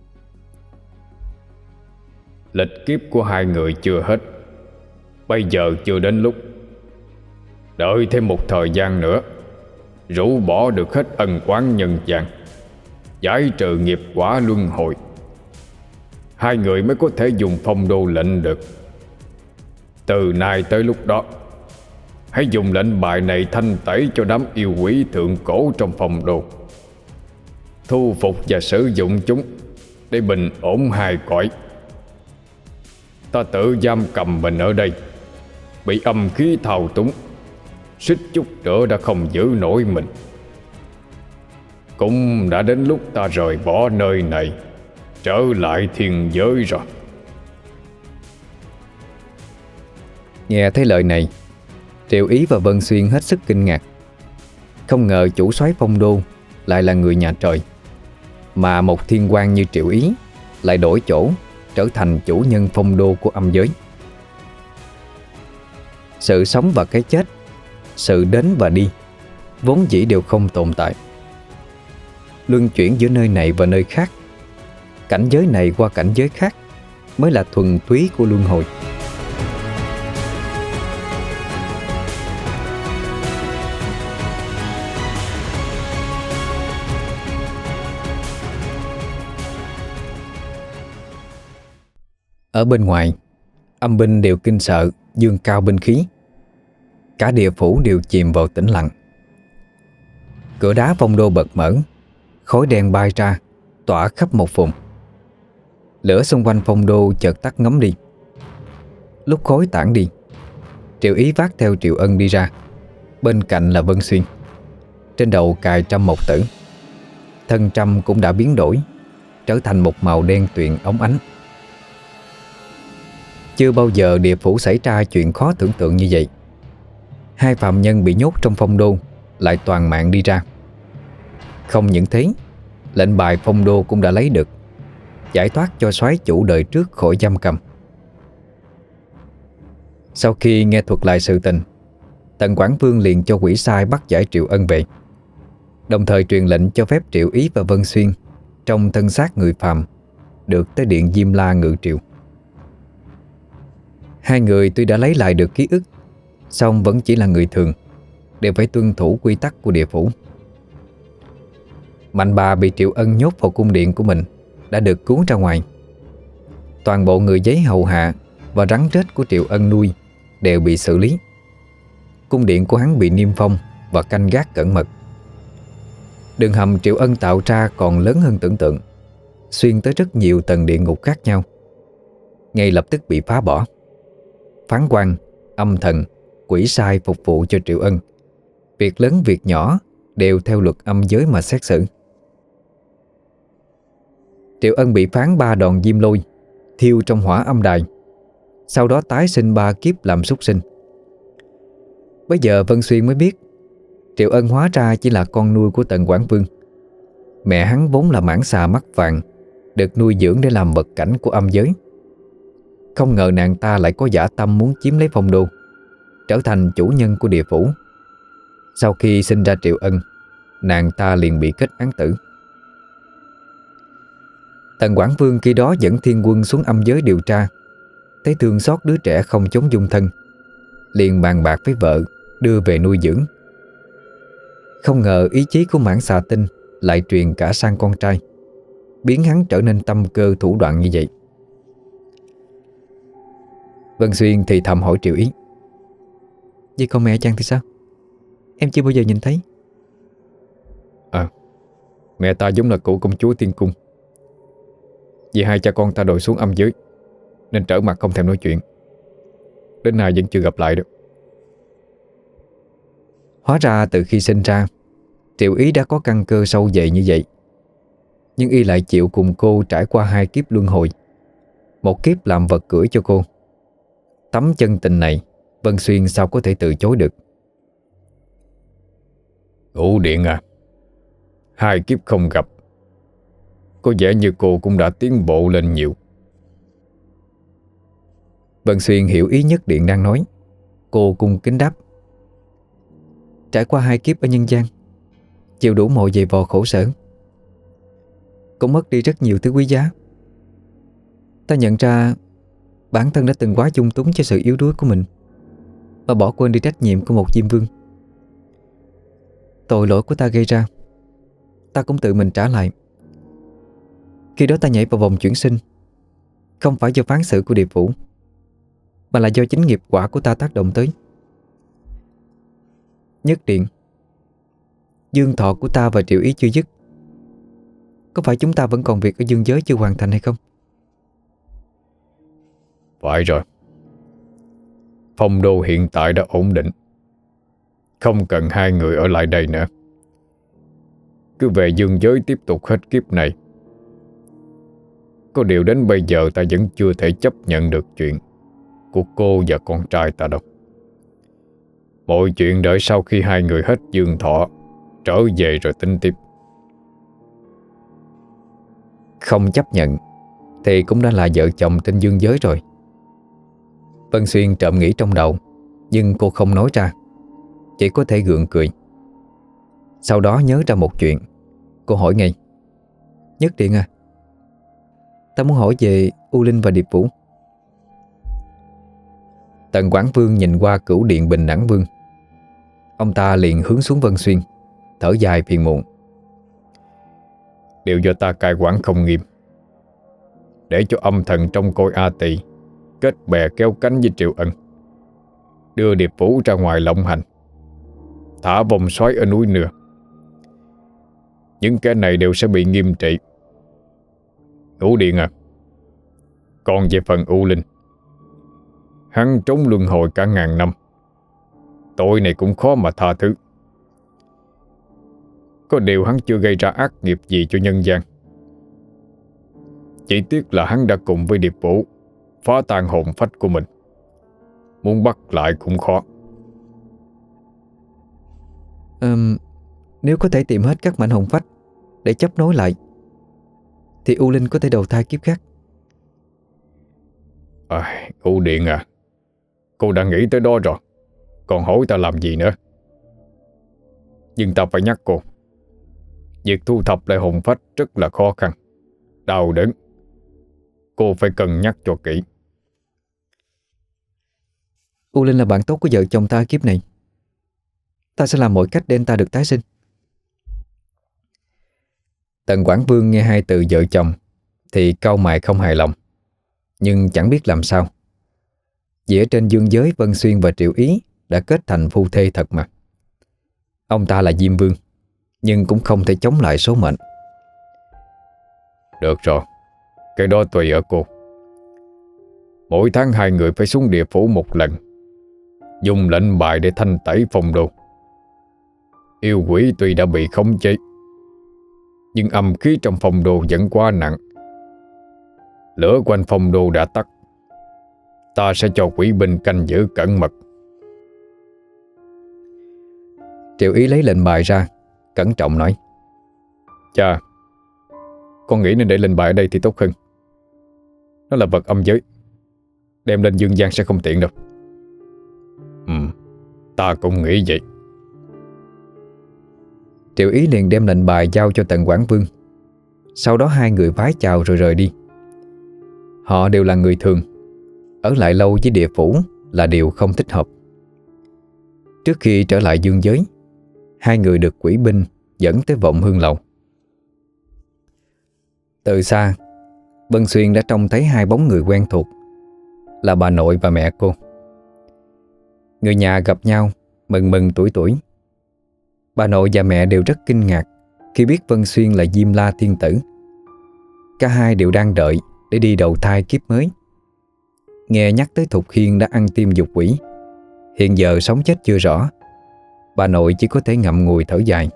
Lịch kiếp của hai người chưa hết, bây giờ chưa đến lúc. Đợi thêm một thời gian nữa, rũ bỏ được hết ân oán nhân gian, giải trừ nghiệp quả luân hồi, hai người mới có thể dùng phong đô lệnh được. Từ nay tới lúc đó, hãy dùng lệnh bài này thanh tẩy cho đám yêu quỷ thượng cổ trong phong đô, thu phục và sử dụng chúng để bình ổn hai cõi. Ta tự giam cầm mình ở đây, bị âm khí thao túng, suýt chút nữa đã không giữ nổi mình. Cũng đã đến lúc ta rời bỏ nơi này, trở lại thiên giới rồi. Nghe thấy lời này, Triệu Ý và Vân Xuyên hết sức kinh ngạc. Không ngờ chủ soái phong đô lại là người nhà trời, mà một thiên quan như Triệu Ý lại đổi chỗ trở thành chủ nhân phong đô của âm giới. Sự sống và cái chết, sự đến và đi vốn dĩ đều không tồn tại. Luân chuyển giữa nơi này và nơi khác, cảnh giới này qua cảnh giới khác mới là thuần túy của luân hồi. Ở bên ngoài, âm binh đều kinh sợ dương cao binh khí. Cả địa phủ đều chìm vào tĩnh lặng. Cửa đá phong đô bật mở, khói đen bay ra, tỏa khắp một vùng. Lửa xung quanh phong đô chợt tắt ngấm đi. Lúc khói tản đi, Triệu Ý vác theo Triệu Ân đi ra. Bên cạnh là Vân Xuyên, trên đầu cài trăm mộc tử. Thân trăm cũng đã biến đổi, trở thành một màu đen tuyền óng ánh. Chưa bao giờ địa phủ xảy ra chuyện khó tưởng tượng như vậy. Hai phạm nhân bị nhốt trong phong đô lại toàn mạng đi ra. Không những thế, lệnh bài phong đô cũng đã lấy được, giải thoát cho soái chủ đời trước khỏi giam cầm. Sau khi nghe thuật lại sự tình, Tần Quảng Vương liền cho quỷ sai bắt giải Triệu Ân về, đồng thời truyền lệnh cho phép Triệu Ý và Vân Xuyên trong thân xác người phàm được tới điện Diêm La ngự triệu. Hai người tuy đã lấy lại được ký ức, song vẫn chỉ là người thường, đều phải tuân thủ quy tắc của địa phủ. Mạnh bà bị Triệu Ân nhốt vào cung điện của mình đã được cứu ra ngoài. Toàn bộ người giấy hầu hạ và rắn rết của Triệu Ân nuôi đều bị xử lý. Cung điện của hắn bị niêm phong và canh gác cẩn mật. Đường hầm Triệu Ân tạo ra còn lớn hơn tưởng tượng, xuyên tới rất nhiều tầng địa ngục khác nhau. Ngay lập tức bị phá bỏ. Phán quan, âm thần, quỷ sai phục vụ cho Triệu Ân. Việc lớn việc nhỏ đều theo luật âm giới mà xét xử. Triệu Ân bị phán 3 đòn diêm lôi thiêu trong hỏa âm đài. sau đó tái sinh 3 kiếp làm súc sinh. Bây giờ Vân Xuyên mới biết Triệu Ân hóa ra chỉ là con nuôi của Tần Quảng Vương. Mẹ hắn vốn là mãng xà mắt vàng, được nuôi dưỡng để làm vật cảnh của âm giới. Không ngờ nàng ta lại có dã tâm muốn chiếm lấy Phong Đô, trở thành chủ nhân của địa phủ. Sau khi sinh ra Triệu Ân, nàng ta liền bị kết án tử. Tần Quảng Vương khi đó dẫn thiên quân xuống âm giới điều tra, thấy thương xót đứa trẻ không chống dung thân, liền bàn bạc với vợ đưa về nuôi dưỡng. Không ngờ ý chí của mãng xà tinh lại truyền cả sang con trai, biến hắn trở nên tâm cơ thủ đoạn như vậy. Vân Xuyên thì thầm hỏi Triệu Ý: "Vậy còn mẹ chàng thì sao? Em chưa bao giờ nhìn thấy." Mẹ ta giống là cụ công chúa tiên cung. Vì hai cha con ta đòi xuống âm giới nên trở mặt không thèm nói chuyện. Đến nay vẫn chưa gặp lại được. Hóa ra từ khi sinh ra, Triệu Ý đã có căn cơ sâu dày như vậy. Nhưng y lại chịu cùng cô trải qua 2 kiếp luân hồi, một kiếp làm vật cưỡi cho cô. Tấm chân tình này Vân Xuyên sao có thể từ chối được. Ngũ Điện à, 2 kiếp không gặp, có vẻ như cô cũng đã tiến bộ lên nhiều. Vân Xuyên hiểu ý Nhất Điện đang nói. Cô cung kính đáp: "Trải qua 2 kiếp ở nhân gian, chịu đủ mọi dày vò khổ sở, cũng mất đi rất nhiều thứ quý giá. Ta nhận ra bản thân đã từng quá dung túng cho sự yếu đuối của mình, và bỏ quên đi trách nhiệm của một Diêm Vương. Tội lỗi của ta gây ra, ta cũng tự mình trả lại. Khi đó ta nhảy vào vòng chuyển sinh, không phải do phán xử của địa phủ, mà là do chính nghiệp quả của ta tác động tới. Nhất Điện, dương thọ của ta và Triệu Ý chưa dứt. Có phải chúng ta vẫn còn việc ở dương giới chưa hoàn thành hay không?" Phải rồi. Phong đô hiện tại đã ổn định, không cần hai người ở lại đây nữa. Cứ về dương giới tiếp tục hết kiếp này. Có điều đến bây giờ ta vẫn chưa thể chấp nhận được chuyện của cô và con trai ta đâu. Mọi chuyện đợi sau khi hai người hết dương thọ trở về rồi tính tiếp. Không chấp nhận thì cũng đã là vợ chồng trên dương giới rồi. Vân Xuyên trộm nghĩ trong đầu, nhưng cô không nói ra, chỉ có thể gượng cười. Sau đó nhớ ra một chuyện, cô hỏi ngay: "Nhất Điện à, ta muốn hỏi về U Linh và Điệp Vũ." Tần Quảng Vương nhìn qua Cửu Điện Bình Đẳng Vương. Ông ta liền hướng xuống Vân Xuyên, thở dài phiền muộn: Đều do ta cai quản không nghiêm, để cho âm thần trong cõi A Tỳ kết bè kéo cánh với Triệu Ân, đưa Điệp Vũ ra ngoài lộng hành, thả vòng xoáy ở núi Nưa. Những kẻ này đều sẽ bị nghiêm trị. Ngũ Điện à, còn về phần U Linh, hắn trốn luân hồi cả ngàn năm, tội này cũng khó mà tha thứ. Có điều hắn chưa gây ra ác nghiệp gì cho nhân gian. Chỉ tiếc là hắn đã cùng với Điệp Vũ phá tan hồn phách của mình, muốn bắt lại cũng khó. Nếu có thể tìm hết các mảnh hồn phách để chấp nối lại, thì U Linh có thể đầu thai kiếp khác. Ngũ Điện à, cô đã nghĩ tới đó rồi, còn hỏi ta làm gì nữa. Nhưng ta phải nhắc cô, việc thu thập lại hồn phách rất là khó khăn, đau đớn. Cô phải cân nhắc cho kỹ. U Linh là bạn tốt của vợ chồng ta kiếp này. Ta sẽ làm mọi cách để anh ta được tái sinh. Tần Quảng Vương nghe 2 từ vợ chồng thì cau mày không hài lòng, nhưng chẳng biết làm sao. Vì ở trên dương giới, Vân Xuyên và Triệu Ý đã kết thành phu thê thật mà. Ông ta là Diêm Vương, nhưng cũng không thể chống lại số mệnh. Được rồi, cái đó tùy ở cô. Mỗi tháng 2 người phải xuống địa phủ một lần, dùng lệnh bài để thanh tẩy phong đô. Yêu quỷ tuy đã bị khống chế, nhưng âm khí trong phong đô vẫn quá nặng. Lửa quanh phong đô đã tắt, Ta sẽ cho quỷ binh canh giữ cẩn mật. Triệu Ý lấy lệnh bài ra, cẩn trọng nói: Chà, con nghĩ nên để lệnh bài ở đây thì tốt hơn. Nó là vật âm giới, đem lên dương gian sẽ không tiện đâu. Ta cũng nghĩ vậy. Triệu Ý liền đem lệnh bài giao cho Tần Quảng Vương. Sau đó hai người vái chào rồi rời đi. Họ đều là người thường, ở lại lâu với địa phủ là điều không thích hợp. Trước khi trở lại dương giới, hai người được quỷ binh dẫn tới Vọng Hương Lầu. Từ xa, Vân Xuyên đã trông thấy hai bóng người quen thuộc, là bà nội và mẹ cô. Người nhà gặp nhau mừng mừng tuổi tuổi. Bà nội và mẹ đều rất kinh ngạc khi biết Vân Xuyên là Diêm La Thiên Tử. Cả hai đều đang đợi để đi đầu thai kiếp mới. Nghe nhắc tới Thục Hiên đã ăn tim dục quỷ, hiện giờ sống chết chưa rõ, bà nội chỉ có thể ngậm ngùi thở dài.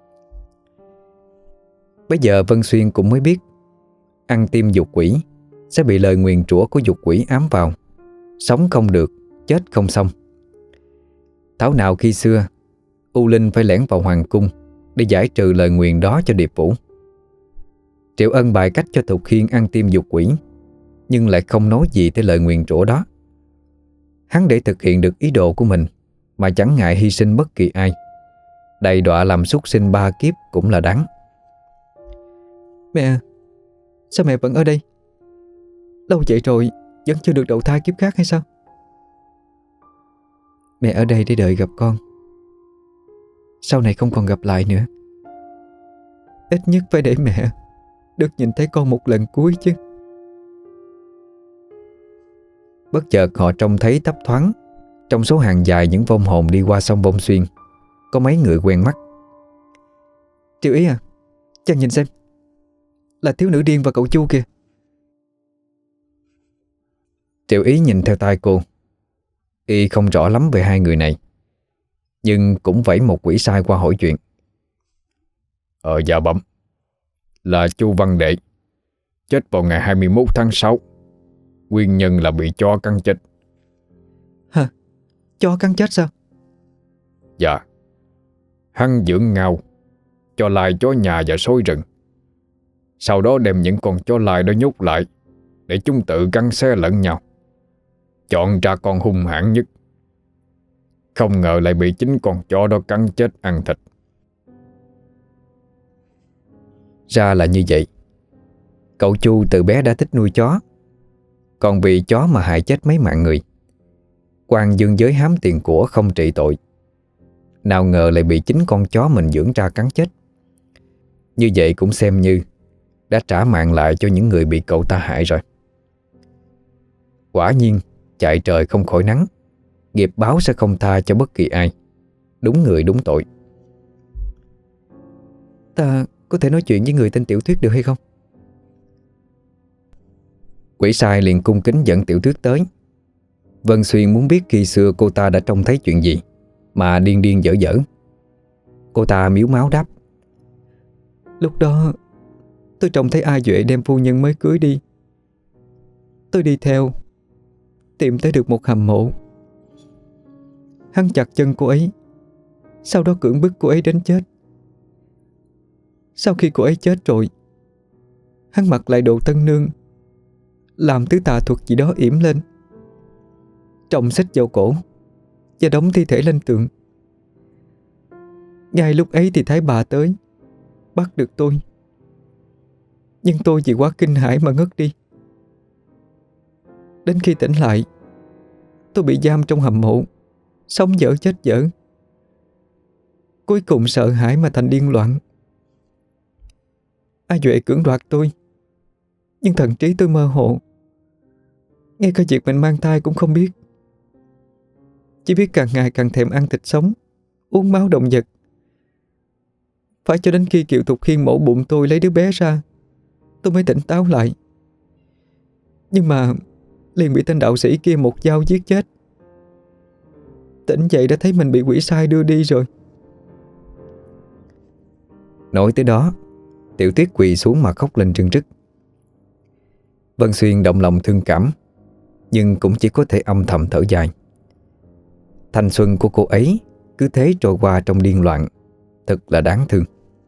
Bây giờ Vân Xuyên cũng mới biết ăn tim dục quỷ sẽ bị lời nguyền rủa của dục quỷ ám vào, sống không được, chết không xong. Thảo nào khi xưa U Linh phải lẻn vào hoàng cung để giải trừ lời nguyền đó cho Điệp Vũ. Triệu Ân bày cách cho Thục Hiên ăn tim dục quỷ, nhưng lại không nói gì tới lời nguyền rủa đó. Hắn để thực hiện được ý đồ của mình mà chẳng ngại hy sinh bất kỳ ai, đầy đọa làm súc sinh 3 kiếp cũng là đáng. Mẹ, sao mẹ vẫn ở đây? Lâu vậy rồi vẫn chưa được đầu thai kiếp khác hay sao? Mẹ ở đây để đợi gặp con. Sau này không còn gặp lại nữa. Ít nhất phải để mẹ được nhìn thấy con một lần cuối chứ. Bất chợt họ trông thấy thấp thoáng trong số hàng dài những vong hồn đi qua sông Vong Xuyên có mấy người quen mắt. Triệu Ý à, chàng nhìn xem, là thiếu nữ điên và cậu Chu kìa. Triệu Ý nhìn theo tay cô. Y không rõ lắm về hai người này, nhưng cũng vẫy một quỷ sai qua hỏi chuyện. Dạ bẩm, là Chu Văn Đệ, chết vào ngày 21 tháng 6. Nguyên nhân là bị chó cắn chết. Hả? Chó cắn chết sao? Dạ. Hắn dưỡng ngao, cho lai chó nhà và sói rừng. Sau đó đem những con chó lai đó nhốt lại để chúng tự cắn xé lẫn nhau, chọn ra con hung hãn nhất. Không ngờ lại bị chính con chó đó cắn chết ăn thịt. Ra là như vậy. Cậu Chu từ bé đã thích nuôi chó, còn vì chó mà hại chết mấy mạng người. Quan dương giới hám tiền của không trị tội, nào ngờ lại bị chính con chó mình dưỡng ra cắn chết. Như vậy cũng xem như đã trả mạng lại cho những người bị cậu ta hại rồi. Quả nhiên chạy trời không khỏi nắng, nghiệp báo sẽ không tha cho bất kỳ ai. Đúng người đúng tội. Ta có thể nói chuyện với người tên Tiểu Thuyết được hay không? Quỷ sai liền cung kính dẫn Tiểu Thuyết tới. Vân Xuyên muốn biết khi xưa cô ta đã trông thấy chuyện gì mà điên điên dở dở. Cô ta miếu máu đáp: Lúc đó tôi trông thấy A Duệ đem phu nhân mới cưới đi. Tôi đi theo, tìm tới được một hầm mộ. Hắn chặt chân cô ấy, sau đó cưỡng bức cô ấy đến chết. Sau khi cô ấy chết rồi, hắn mặc lại đồ tân nương, làm thứ tà thuật gì đó yểm lên, trồng xích vào cổ và đóng thi thể lên tượng. Ngay lúc ấy thì thấy bà tới, bắt được tôi. Nhưng tôi vì quá kinh hãi mà ngất đi. Đến khi tỉnh lại, tôi bị giam trong hầm mộ, sống dở chết dở. Cuối cùng sợ hãi mà thành điên loạn. A Duệ cưỡng đoạt tôi, nhưng thần trí tôi mơ hồ. Ngay cả việc mình mang thai cũng không biết. Chỉ biết càng ngày càng thèm ăn thịt sống, uống máu động vật. Phải cho đến khi Kiều Thục Hiên mổ bụng tôi lấy đứa bé ra, tôi mới tỉnh táo lại. Nhưng mà liền bị tên đạo sĩ kia một dao giết chết. Tỉnh dậy đã thấy mình bị quỷ sai đưa đi rồi. Nói tới đó, Tiểu Tuyết quỳ xuống mà khóc lên rưng rức. Vân Xuyên động lòng thương cảm, nhưng cũng chỉ có thể âm thầm thở dài. Thanh xuân của cô ấy cứ thế trôi qua trong điên loạn, thật là đáng thương.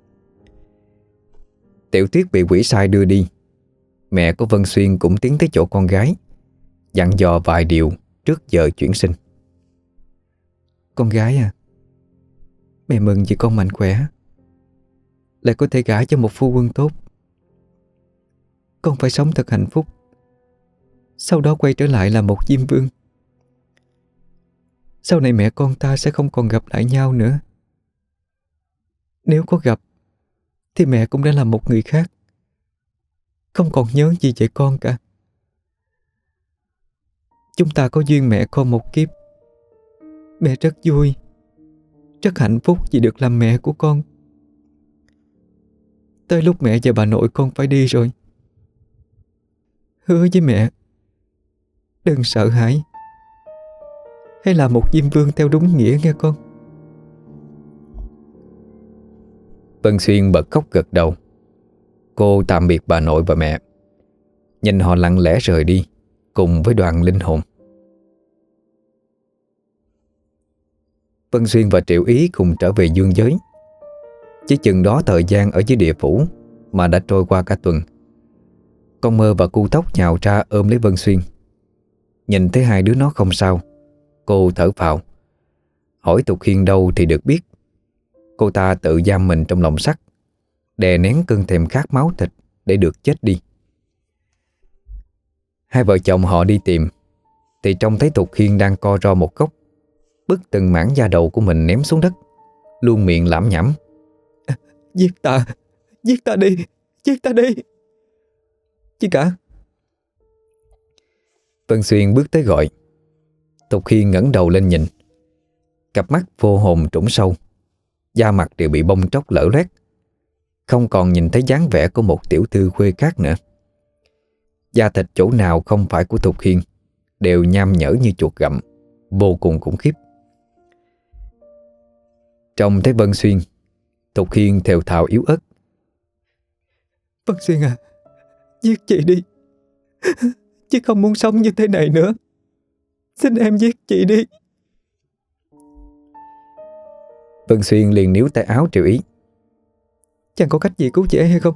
Tiểu Tuyết bị quỷ sai đưa đi. Mẹ của Vân Xuyên cũng tiến tới chỗ con gái, dặn dò vài điều trước giờ chuyển sinh. Con gái à, mẹ mừng vì con mạnh khỏe, lại có thể gả cho một phu quân tốt. Con phải sống thật hạnh phúc, sau đó quay trở lại làm một diêm vương. Sau này mẹ con ta sẽ không còn gặp lại nhau nữa. Nếu có gặp thì mẹ cũng đã là một người khác, không còn nhớ gì về con cả. Chúng ta có duyên mẹ con một kiếp. Mẹ rất vui, rất hạnh phúc vì được làm mẹ của con. Tới lúc mẹ và bà nội con phải đi rồi. Hứa với mẹ, đừng sợ hãi, hãy làm một diêm vương theo đúng nghĩa nghe con. Vân Xuyên bật khóc gật đầu. Cô tạm biệt bà nội và mẹ, nhìn họ lặng lẽ rời đi cùng với đoàn linh hồn. Vân Xuyên và Triệu Ý cùng trở về dương giới. Chỉ chừng đó thời gian ở dưới địa phủ mà đã trôi qua cả tuần. Con Mơ và Cu Tóc nhào ra ôm lấy Vân Xuyên. Nhìn thấy hai đứa nó không sao, cô thở phào. Hỏi Tục Hiên đâu thì được biết cô ta tự giam mình trong lồng sắt, đè nén cơn thèm khát máu thịt để được chết đi. Hai vợ chồng họ đi tìm thì trông thấy Tục Hiên đang co ro một góc, bứt từng mảng da đầu của mình ném xuống đất, luôn miệng lẩm nhẩm: Giết ta, giết ta đi, giết ta đi. Chị cả. Vân Xuyên bước tới gọi. Tục Hiên ngẩng đầu lên nhìn. Cặp mắt vô hồn trũng sâu, da mặt đều bị bong tróc lở loét, không còn nhìn thấy dáng vẻ của một tiểu thư khuê cát nữa. Da thịt chỗ nào không phải của Tục Hiên đều nham nhở như chuột gặm, vô cùng khủng khiếp. Trông thấy Vân Xuyên, Tục Hiên thều thào yếu ớt: Vân Xuyên à, giết chị đi. Chị không muốn sống như thế này nữa. Xin em giết chị đi. Vân Xuyên liền níu tay áo Triệu Ý: Chẳng có cách gì cứu chị ấy hay không?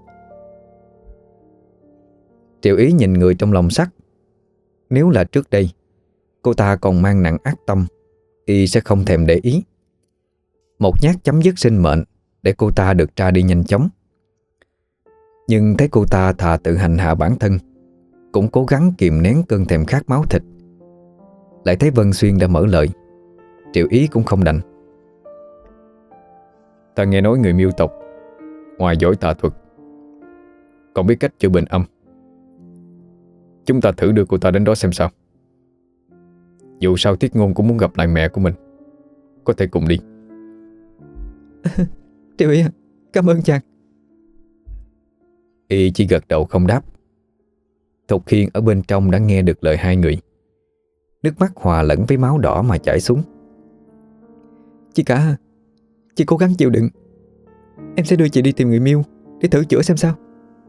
Triệu Ý nhìn người trong lòng sắt. Nếu là trước đây cô ta còn mang nặng ác tâm thì sẽ không thèm để ý. Một nhát chấm dứt sinh mệnh để cô ta được ra đi nhanh chóng. Nhưng thấy cô ta thà tự hành hạ bản thân, cũng cố gắng kìm nén cơn thèm khát máu thịt. Lại thấy Vân Xuyên đã mở lời, Triệu Ý cũng không đành: Ta nghe nói người Miêu tộc ngoài giỏi tà thuật còn biết cách chữa bệnh âm. Chúng ta thử đưa cô ta đến đó xem sao. Dù sao Tiết Ngôn cũng muốn gặp lại mẹ của mình, có thể cùng đi. Triệu Ý à, cảm ơn chàng. Y chỉ gật đầu không đáp. Thục Hiên ở bên trong đã nghe được lời hai người. Nước mắt hòa lẫn với máu đỏ mà chảy xuống. Chị cả, chị cố gắng chịu đựng. Em sẽ đưa chị đi tìm người Miêu để thử chữa xem sao.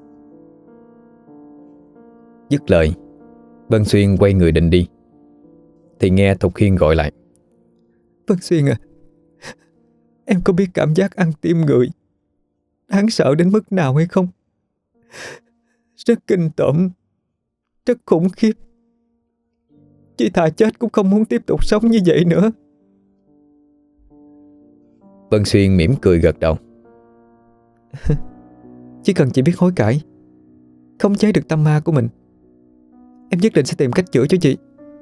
Dứt lời, Vân Xuyên quay người định đi thì nghe Thục Hiên gọi lại: Vân Xuyên à, em có biết cảm giác ăn tim người đáng sợ đến mức nào hay không? Rất kinh tởm, rất khủng khiếp. Chị thà chết cũng không muốn tiếp tục sống như vậy nữa. Vân Xuyên mỉm cười gật đầu: Chỉ cần chị biết hối cải, khống chế được tâm ma của mình, em nhất định sẽ tìm cách chữa cho chị.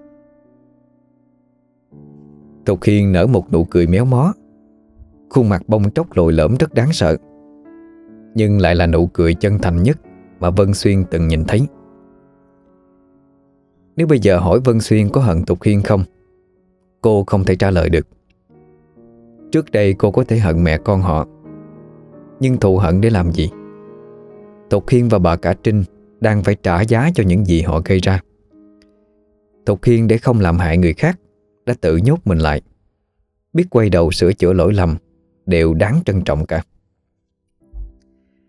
Thục Hiên nở một nụ cười méo mó. Khuôn mặt bong tróc lồi lõm rất đáng sợ, nhưng lại là nụ cười chân thành nhất mà Vân Xuyên từng nhìn thấy. Nếu bây giờ hỏi Vân Xuyên có hận Thục Hiên không, cô không thể trả lời được. Trước đây cô có thể hận mẹ con họ, nhưng thù hận để làm gì? Thục Hiên và bà cả Trinh đang phải trả giá cho những gì họ gây ra. Thục Hiên để không làm hại người khác đã tự nhốt mình lại. Biết quay đầu sửa chữa lỗi lầm đều đáng trân trọng cả.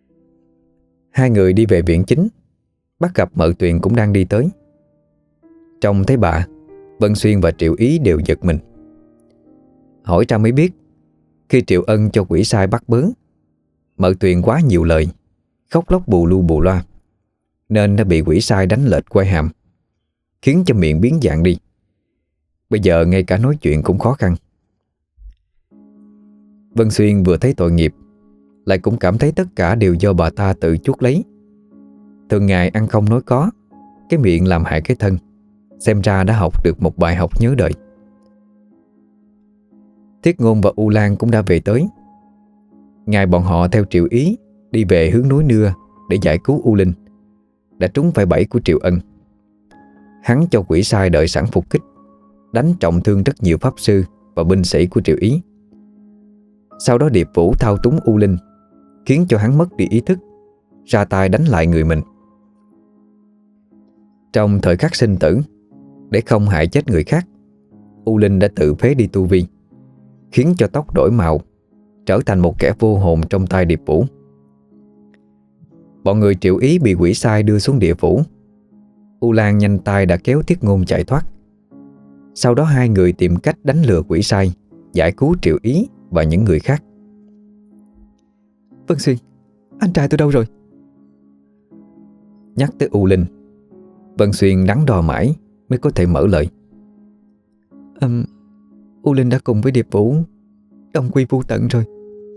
Hai người đi về viện chính, bắt gặp Mợ Tuyền cũng đang đi tới. Trông thấy bà, Vân Xuyên và Triệu Ý đều giật mình. Hỏi ra mới biết, khi Triệu Ân cho quỷ sai bắt bớ, Mợ Tuyền quá nhiều lời, khóc lóc bù lu bù loa, nên đã bị quỷ sai đánh lệch quai hàm, khiến cho miệng biến dạng đi. Bây giờ ngay cả nói chuyện cũng khó khăn. Vân Xuyên vừa thấy tội nghiệp, lại cũng cảm thấy tất cả đều do bà ta tự chuốc lấy. Thường ngày ăn không nói có, cái miệng làm hại cái thân, xem ra đã học được một bài học nhớ đời. Thiết Ngôn và U Lan cũng đã về tới. Ngày bọn họ theo Triệu Ý đi về hướng núi Nưa để giải cứu U Linh, đã trúng phải bẫy của Triệu Ân. Hắn cho quỷ sai đợi sẵn phục kích, đánh trọng thương rất nhiều pháp sư và binh sĩ của Triệu Ý. Sau đó Điệp Vũ thao túng U Linh, khiến cho hắn mất đi ý thức, ra tay đánh lại người mình. Trong thời khắc sinh tử, để không hại chết người khác, U Linh đã tự phế đi tu vi, khiến cho tóc đổi màu, trở thành một kẻ vô hồn trong tay Điệp Vũ. Bọn người Triệu Ý bị quỷ sai đưa xuống địa phủ. U Lan nhanh tay đã kéo Thiết Ngôn chạy thoát. Sau đó hai người tìm cách đánh lừa quỷ sai, giải cứu Triệu Ý và những người khác. Vân Xuyên, anh trai tôi đâu rồi? Nhắc tới U Linh, Vân Xuyên đắn đo mãi mới có thể mở lời. U Linh đã cùng với Điệp Vũ đồng quy vô tận rồi.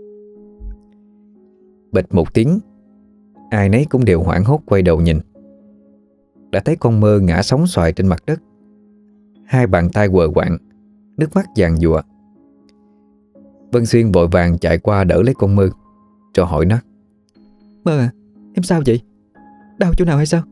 Bịch một tiếng, ai nấy cũng đều hoảng hốt quay đầu nhìn. Đã thấy con Mơ ngã sóng xoài trên mặt đất, hai bàn tay quờ quạng, nước mắt giàn giụa. Vân Xuyên vội vàng chạy qua đỡ lấy con Mơ, rồi hỏi nó: Mơ à, em sao vậy? Đau chỗ nào hay sao?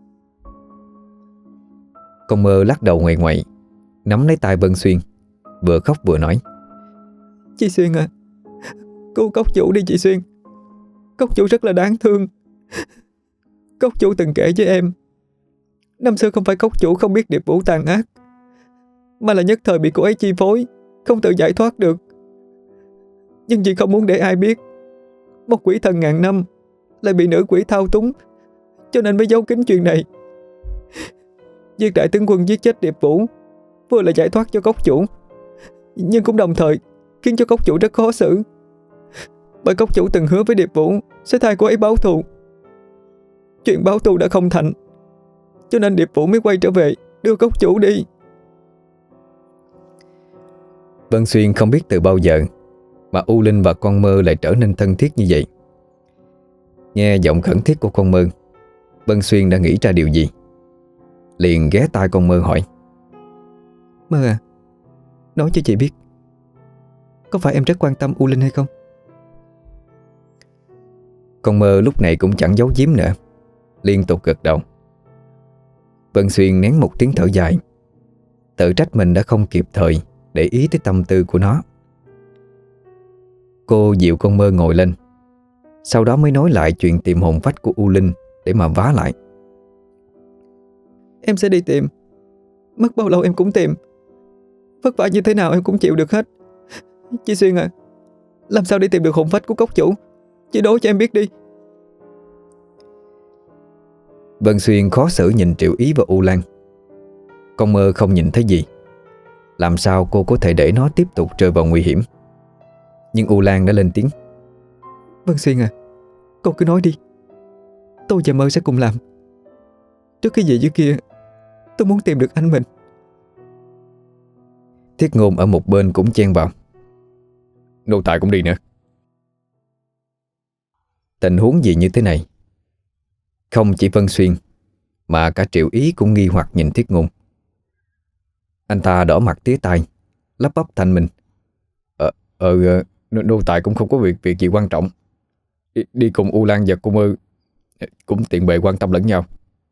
Con Mơ lắc đầu ngoại ngoại, nắm lấy tay Vân Xuyên, vừa khóc vừa nói: Chị Xuyên à, cứu cốc chủ đi chị Xuyên. Cốc chủ rất là đáng thương. Cốc chủ từng kể với em, năm xưa không phải cốc chủ không biết Điệp Vũ tàn ác, mà là nhất thời bị cô ấy chi phối, không tự giải thoát được. Nhưng chị không muốn để ai biết, một quỷ thần ngàn năm lại bị nữ quỷ thao túng, cho nên mới giấu kín chuyện này. Việc đại tướng quân giết chết Điệp Vũ vừa là giải thoát cho cốc chủ, nhưng cũng đồng thời khiến cho cốc chủ rất khó xử, bởi cốc chủ từng hứa với Điệp Vũ sẽ thay cô ấy báo thù. Chuyện báo thù đã không thành, cho nên Điệp Vũ mới quay trở về đưa cốc chủ đi. Vân Xuyên không biết từ bao giờ mà U Linh và con Mơ lại trở nên thân thiết như vậy. Nghe giọng khẩn thiết của con Mơ, Vân Xuyên đã nghĩ ra điều gì. Liền ghé tai con Mơ hỏi: Mơ à, nói cho chị biết, có phải em rất quan tâm U Linh hay không? Con Mơ lúc này cũng chẳng giấu giếm nữa, liên tục gật đầu. Vân Xuyên nén một tiếng thở dài, tự trách mình đã không kịp thời để ý tới tâm tư của nó. Cô dịu con Mơ ngồi lên, sau đó mới nói lại chuyện tìm hồn phách của U Linh để mà vá lại. Em sẽ đi tìm, mất bao lâu em cũng tìm, vất vả như thế nào em cũng chịu được hết. Chị Xuyên à, làm sao để tìm được hồn phách của cốc chủ? Chị đố cho em biết đi. Vân Xuyên khó xử nhìn Triệu Ý và U Lan. Con Mơ không nhìn thấy gì, làm sao cô có thể để nó tiếp tục rơi vào nguy hiểm. Nhưng U Lan đã lên tiếng: Vân Xuyên à, cô cứ nói đi, tôi và Mơ sẽ cùng làm. Trước khi về dưới kia, tôi muốn tìm được anh mình. Thiết Ngôn ở một bên cũng chen vào: Nô tài cũng đi nữa. Tình huống gì như thế này? Không chỉ Vân Xuyên mà cả Triệu Ý cũng nghi hoặc nhìn Thiết Ngôn. Anh ta đỏ mặt tía tai, lắp bắp thanh minh: Nô tài cũng không có việc gì quan trọng. Đi cùng U Lan và cô Mơ cũng tiện bề quan tâm lẫn nhau.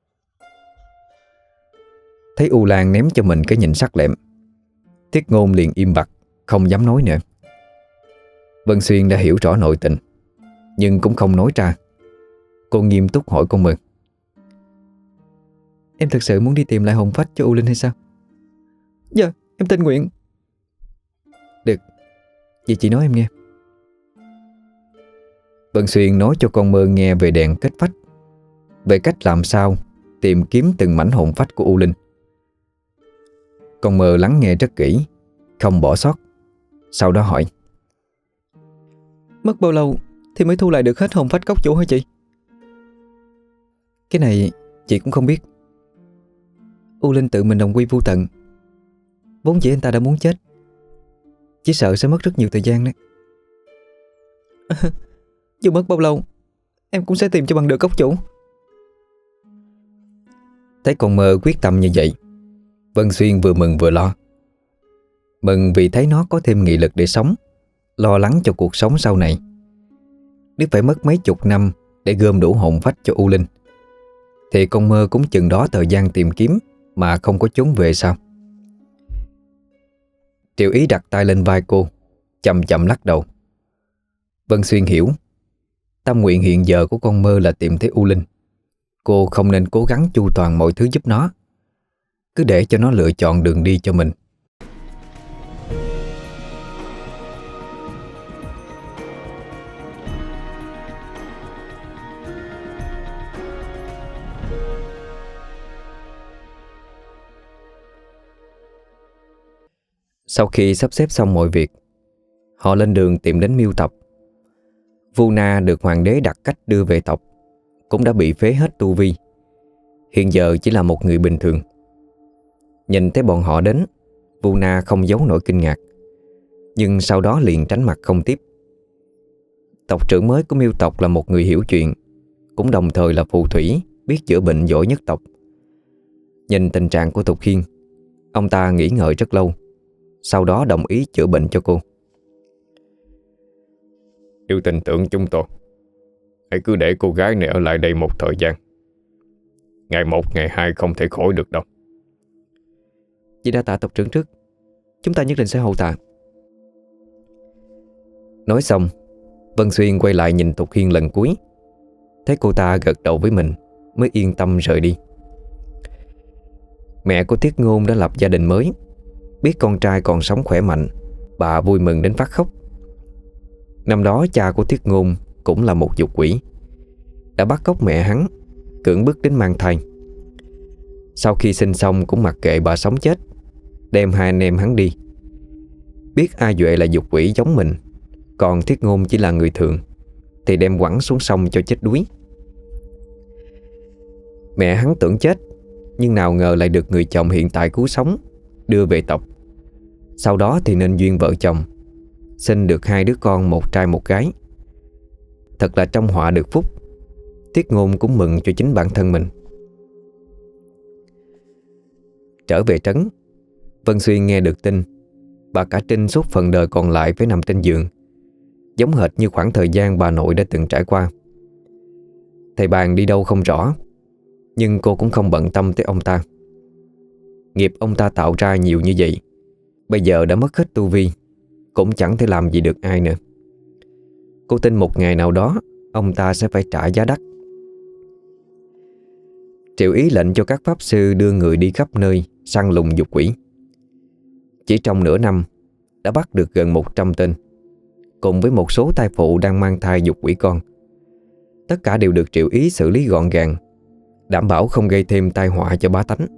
Thấy U Lan ném cho mình cái nhìn sắc lẹm, Thiết Ngôn liền im bặt, không dám nói nữa. Vân Xuyên đã hiểu rõ nội tình, nhưng cũng không nói ra. Cô nghiêm túc hỏi con Mơ: Em thực sự muốn đi tìm lại hồn phách cho U Linh hay sao? Dạ, em tình nguyện. Được, vậy chị nói em nghe. Vân Xuyên nói cho con Mơ nghe về đèn kết phách, về cách làm sao tìm kiếm từng mảnh hồn phách của U Linh. Con Mơ lắng nghe rất kỹ, không bỏ sót. Sau đó hỏi: Mất bao lâu thì mới thu lại được hết hồn phách cốc chủ hả chị? Cái này chị cũng không biết. U Linh tự mình đồng quy vô tận. Vốn dĩ anh ta đã muốn chết, chỉ sợ sẽ mất rất nhiều thời gian đấy. Dù mất bao lâu, em cũng sẽ tìm cho bằng được cốc chủ. Thấy con Mơ quyết tâm như vậy, Vân Xuyên vừa mừng vừa lo. Mừng vì thấy nó có thêm nghị lực để sống, lo lắng cho cuộc sống sau này. Nếu phải mất mấy chục năm để gom đủ hồn phách cho U Linh, thì con Mơ cũng chừng đó thời gian tìm kiếm mà không có trốn về sao? Triệu Ý đặt tay lên vai cô, chậm chậm lắc đầu. Vân Xuyên hiểu tâm nguyện hiện giờ của con Mơ là tìm thấy U Linh. Cô không nên cố gắng chu toàn mọi thứ giúp nó, cứ để cho nó lựa chọn đường đi cho mình. Sau khi sắp xếp xong mọi việc, họ lên đường tìm đến Miêu tộc. Vu Na được hoàng đế đặt cách đưa về tộc cũng đã bị phế hết tu vi, hiện giờ chỉ là một người bình thường. Nhìn thấy bọn họ đến, Vu Na không giấu nổi kinh ngạc, nhưng sau đó liền tránh mặt không tiếp. Tộc trưởng mới của Miêu tộc là một người hiểu chuyện, cũng đồng thời là phù thủy, biết chữa bệnh giỏi nhất tộc. Nhìn tình trạng của Thục Hiên, ông ta nghĩ ngợi rất lâu, sau đó đồng ý chữa bệnh cho cô. Yêu tin tưởng chúng tôi, hãy cứ để cô gái này ở lại đây một thời gian. Ngày một, ngày hai không thể khỏi được đâu. Chị đã tạ tộc trưởng trước, chúng ta nhất định sẽ hậu tạ. Nói xong, Vân Xuyên quay lại nhìn Thục Hiên lần cuối. Thấy cô ta gật đầu với mình mới yên tâm rời đi. Mẹ của Thiết Ngôn đã lập gia đình mới, biết con trai còn sống khỏe mạnh, bà vui mừng đến phát khóc. Năm đó cha của Thiết Ngôn cũng là một dục quỷ, đã bắt cóc mẹ hắn, cưỡng bức đến mang thai. Sau khi sinh xong cũng mặc kệ bà sống chết, đem hai anh em hắn đi. Biết A Duệ là dục quỷ giống mình, còn Thiết Ngôn chỉ là người thường, thì đem quẳng xuống sông cho chết đuối. Mẹ hắn tưởng chết, nhưng nào ngờ lại được người chồng hiện tại cứu sống, đưa về tộc. Sau đó thì nên duyên vợ chồng, sinh được hai đứa con, một trai một gái. Thật là trong họa được phúc. Thiết Ngôn cũng mừng cho chính bản thân mình. Trở về trấn, Vân Xuyên nghe được tin bà cả Trinh suốt phần đời còn lại phải nằm trên giường, giống hệt như khoảng thời gian bà nội đã từng trải qua. Thầy Bàn đi đâu không rõ, nhưng cô cũng không bận tâm tới ông ta. Nghiệp ông ta tạo ra nhiều như vậy, bây giờ đã mất hết tu vi, cũng chẳng thể làm gì được ai nữa. Cô tin một ngày nào đó ông ta sẽ phải trả giá đắt. Triệu Ý lệnh cho các pháp sư đưa người đi khắp nơi săn lùng dục quỷ. Chỉ trong nửa năm đã bắt được gần 100 tên, cùng với một số thai phụ đang mang thai dục quỷ con. Tất cả đều được Triệu Ý xử lý gọn gàng, đảm bảo không gây thêm tai họa cho bá tánh.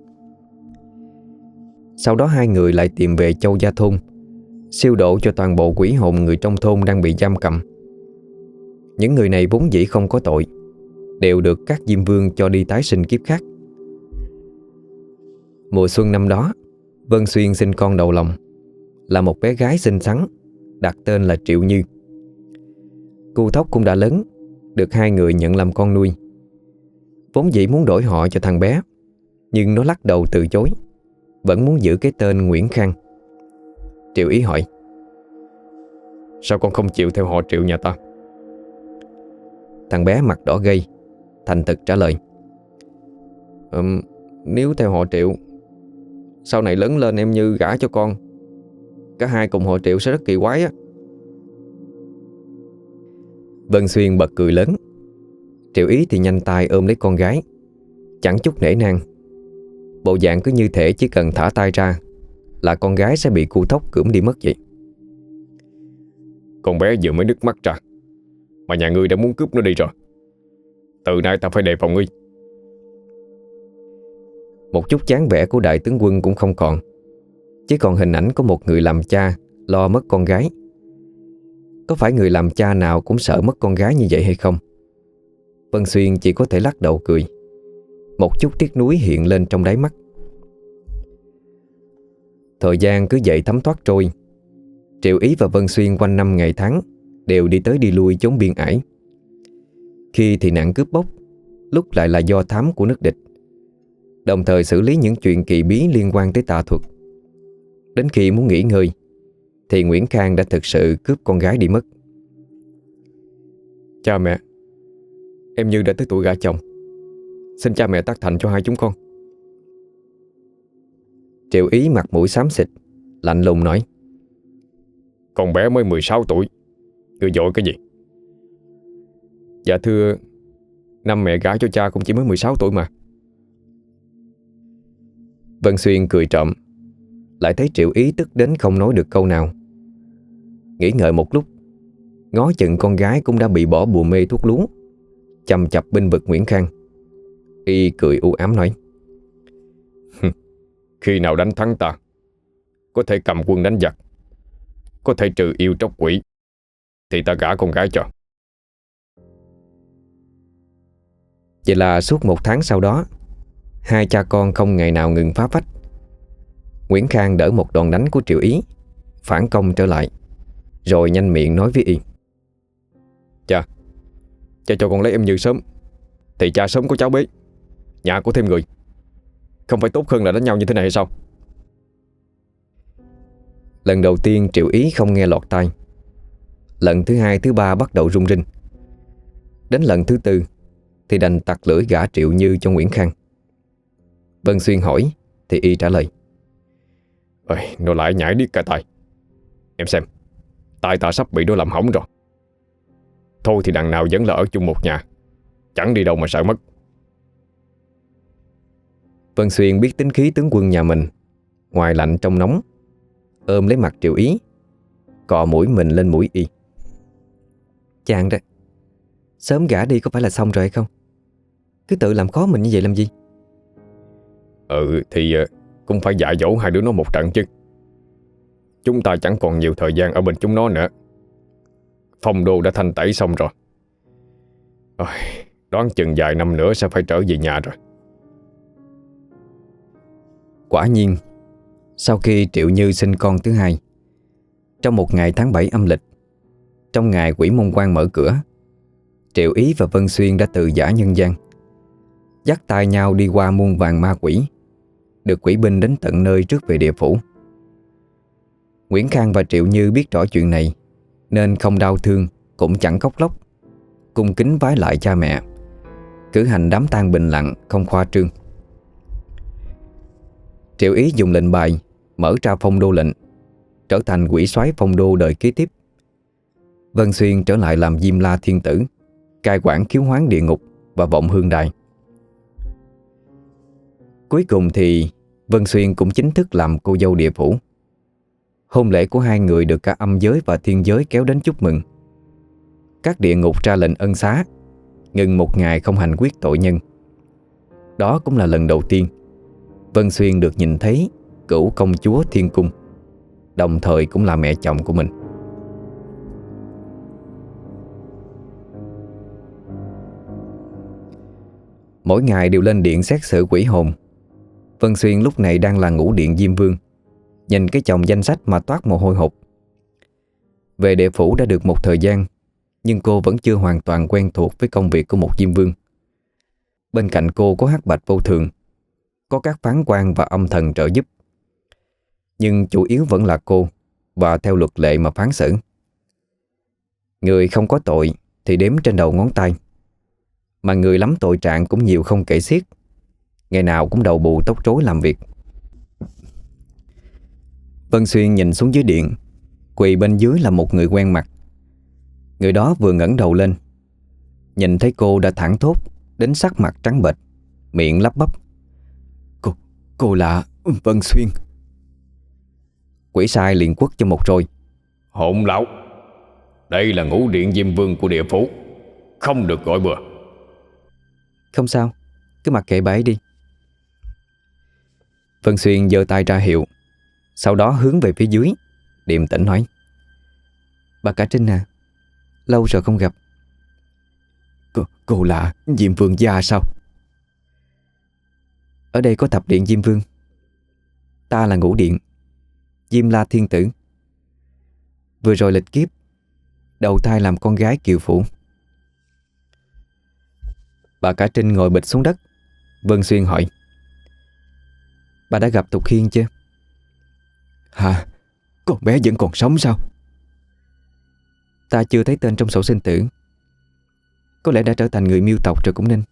Sau đó hai người lại tìm về Châu Gia Thôn, siêu độ cho toàn bộ quỷ hồn người trong thôn đang bị giam cầm. Những người này vốn dĩ không có tội, đều được các diêm vương cho đi tái sinh kiếp khác. Mùa xuân năm đó, Vân Xuyên sinh con đầu lòng, là một bé gái xinh xắn, đặt tên là Triệu Như. Cu Thóc cũng đã lớn, được hai người nhận làm con nuôi. Vốn dĩ muốn đổi họ cho thằng bé, nhưng nó lắc đầu từ chối, vẫn muốn giữ cái tên Nguyễn Khang. Triệu Ý hỏi: Sao con không chịu theo họ Triệu nhà ta? Thằng bé mặt đỏ gay, thành thực trả lời: Nếu theo họ Triệu, sau này lớn lên em Như gả cho con, cả hai cùng họ Triệu sẽ rất kỳ quái á. Vân Xuyên bật cười lớn. Triệu Ý thì nhanh tay ôm lấy con gái, chẳng chút nể nang. Bộ dạng cứ như thể chỉ cần thả tay ra là con gái sẽ bị Cu Thóc cưỡng đi mất vậy. Con bé vừa mới nứt mắt ra, mà nhà ngươi đã muốn cướp nó đi rồi. Từ nay ta phải đề phòng ngươi. Một chút dáng vẻ của đại tướng quân cũng không còn. Chỉ còn hình ảnh của một người làm cha lo mất con gái. Có phải người làm cha nào cũng sợ mất con gái như vậy hay không? Vân Xuyên chỉ có thể lắc đầu cười. Một chút tiếc nuối hiện lên trong đáy mắt. Thời gian cứ vậy thấm thoát trôi. Triệu Ý và Vân Xuyên quanh năm ngày tháng đều đi tới đi lui chốn biên ải. Khi thì nạn cướp bóc, lúc lại là do thám của nước địch, đồng thời xử lý những chuyện kỳ bí liên quan tới tà thuật. Đến khi muốn nghỉ ngơi thì Nguyễn Khang đã thực sự cướp con gái đi mất. Cha mẹ, em Như đã tới tuổi gả chồng. Xin cha mẹ tác thành cho hai chúng con. Triệu Ý mặt mũi xám xịt, lạnh lùng nói: Con bé mới 16 tuổi, ngươi vội cái gì? Dạ thưa, năm mẹ gả cho cha cũng chỉ mới 16 tuổi mà. Vân Xuyên cười trộm, lại thấy Triệu Ý tức đến không nói được câu nào. Nghĩ ngợi một lúc, ngó chừng con gái cũng đã bị bỏ bùa mê thuốc lú, chầm chập binh vực Nguyễn Khang. Y cười u ám nói: Khi nào đánh thắng ta, có thể cầm quân đánh giặc, có thể trừ yêu tróc quỷ, thì ta gả con gái cho. Vậy là suốt 1 tháng sau đó, hai cha con không ngày nào ngừng phá phách. Nguyễn Khang đỡ một đòn đánh của Triệu Ý, phản công trở lại, rồi nhanh miệng nói với Y: Cha cho con lấy em Như sớm, thì cha sớm có cháu bế, nhà có thêm người. Không phải tốt hơn là đánh nhau như thế này hay sao? Lần đầu tiên Triệu Ý không nghe lọt tai. Lần thứ hai, thứ ba bắt đầu rung rinh. Đến lần thứ tư thì đành tặc lưỡi gả Triệu Như cho Nguyễn Khang. Vân Xuyên hỏi thì Y trả lời: Ôi, nó lại nhảy điếc cả tai. Em xem, tai ta sắp bị nó làm hỏng rồi. Thôi thì đằng nào vẫn là ở chung một nhà, chẳng đi đâu mà sợ mất. Vân Xuyên biết tính khí tướng quân nhà mình, ngoài lạnh trong nóng, ôm lấy mặt Triệu Ý, cọ mũi mình lên mũi Y: Chàng đó, sớm gả đi có phải là xong rồi hay không? Cứ tự làm khó mình như vậy làm gì? Thì cũng phải dạy dỗ hai đứa nó một trận chứ. Chúng ta chẳng còn nhiều thời gian ở bên chúng nó nữa. Phong đô đã thanh tẩy xong rồi. Đoán chừng vài năm nữa sẽ phải trở về nhà rồi. Quả nhiên, sau khi Triệu Như sinh con thứ hai, trong một ngày tháng 7 âm lịch, trong ngày quỷ môn quan mở cửa, Triệu Ý và Vân Xuyên đã từ giã nhân gian, dắt tay nhau đi qua muôn vàn ma quỷ, được quỷ binh đến tận nơi trước về địa phủ. Nguyễn Khang và Triệu Như biết rõ chuyện này nên không đau thương, cũng chẳng khóc lóc, cung kính vái lại cha mẹ, cử hành đám tang bình lặng, không khoa trương. Triệu Ý dùng lệnh bài mở ra phong đô lệnh, trở thành quỷ soái phong đô đời kế tiếp. Vân Xuyên trở lại làm Diêm La Thiên Tử, cai quản khiếu hoán địa ngục và vọng hương đài. Cuối cùng thì Vân Xuyên cũng chính thức làm cô dâu địa phủ. Hôn lễ của hai người được cả âm giới và thiên giới kéo đến chúc mừng. Các địa ngục ra lệnh ân xá, ngừng 1 ngày không hành quyết tội nhân. Đó cũng là lần đầu tiên Vân Xuyên được nhìn thấy cửu công chúa thiên cung, đồng thời cũng là mẹ chồng của mình. Mỗi ngày đều lên điện xét xử quỷ hồn. Vân Xuyên lúc này đang là ngũ điện Diêm Vương, nhìn cái chồng danh sách mà toát mồ hôi hột. Về địa phủ đã được một thời gian, nhưng cô vẫn chưa hoàn toàn quen thuộc với công việc của một Diêm Vương. Bên cạnh cô có hắc bạch vô thường, có các phán quan và âm thần trợ giúp, nhưng chủ yếu vẫn là cô và theo luật lệ mà phán xử. Người không có tội thì đếm trên đầu ngón tay, mà người lắm tội trạng cũng nhiều không kể xiết, ngày nào cũng đầu bù tóc rối làm việc. Vân Xuyên nhìn xuống dưới điện, quỳ bên dưới là một người quen mặt. Người đó vừa ngẩng đầu lên, nhìn thấy cô đã thẳng thốt đến sắc mặt trắng bệch, miệng lắp bắp: Cô là Vân Xuyên. Quỷ sai liền quất cho một rồi: Hỗn láo, đây là ngũ điện Diêm Vương của địa phủ, không được gọi bừa. Không sao, cứ mặc kệ bà ấy đi. Vân Xuyên giơ tay ra hiệu. Sau đó hướng về phía dưới, điềm tĩnh nói: Bà cả Trinh à, lâu rồi không gặp. Cô là Diêm Vương gia sao? Ở đây có thập điện Diêm Vương. Ta là Ngũ Điện, Diêm La Thiên Tử. Vừa rồi lịch kiếp, đầu thai làm con gái Kiều Phủ. Bà cả Trinh ngồi bịch xuống đất. Vân Xuyên hỏi: Bà đã gặp Tục Hiên chưa? Hả? Con bé vẫn còn sống sao? Ta chưa thấy tên trong sổ sinh tử. Có lẽ đã trở thành người miêu tộc rồi cũng nên.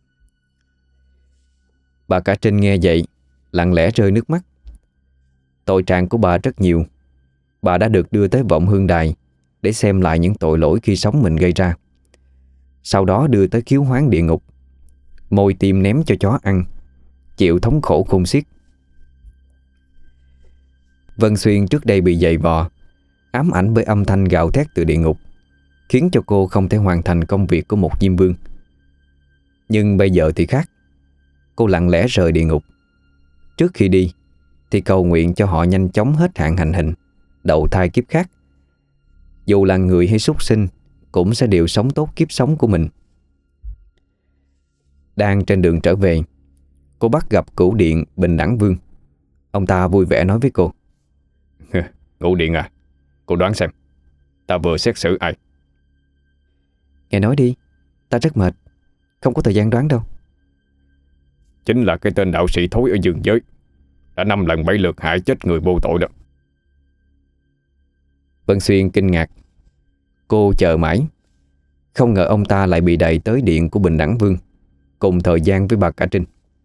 Bà cả Trinh nghe vậy lặng lẽ rơi nước mắt. Tội trạng của bà rất nhiều. Bà đã được đưa tới vọng hương đài để xem lại những tội lỗi khi sống mình gây ra. Sau đó đưa tới khiếu hoán địa ngục, mồi tim ném cho chó ăn, chịu thống khổ khôn xiết. Vân Xuyên trước đây bị dày vò, ám ảnh bởi âm thanh gào thét từ địa ngục, khiến cho cô không thể hoàn thành công việc của một Diêm Vương. Nhưng bây giờ thì khác. Cô lặng lẽ rời địa ngục. Trước khi đi thì cầu nguyện cho họ nhanh chóng hết hạn hành hình, đầu thai kiếp khác. Dù là người hay súc sinh cũng sẽ đều sống tốt kiếp sống của mình. Đang trên đường trở về, cô bắt gặp Cửu Điện Bình Đẳng Vương. Ông ta vui vẻ nói với cô: Ngũ Điện à, cô đoán xem ta vừa xét xử ai? Nghe nói đi, ta rất mệt, không có thời gian đoán đâu. Chính là cái tên đạo sĩ thối ở dương giới, đã 5 lần 7 lượt hại chết người vô tội đó. Vân Xuyên kinh ngạc. Cô chờ mãi, không ngờ ông ta lại bị đày tới điện của Bình Đẳng Vương cùng thời gian với bà cả Trinh.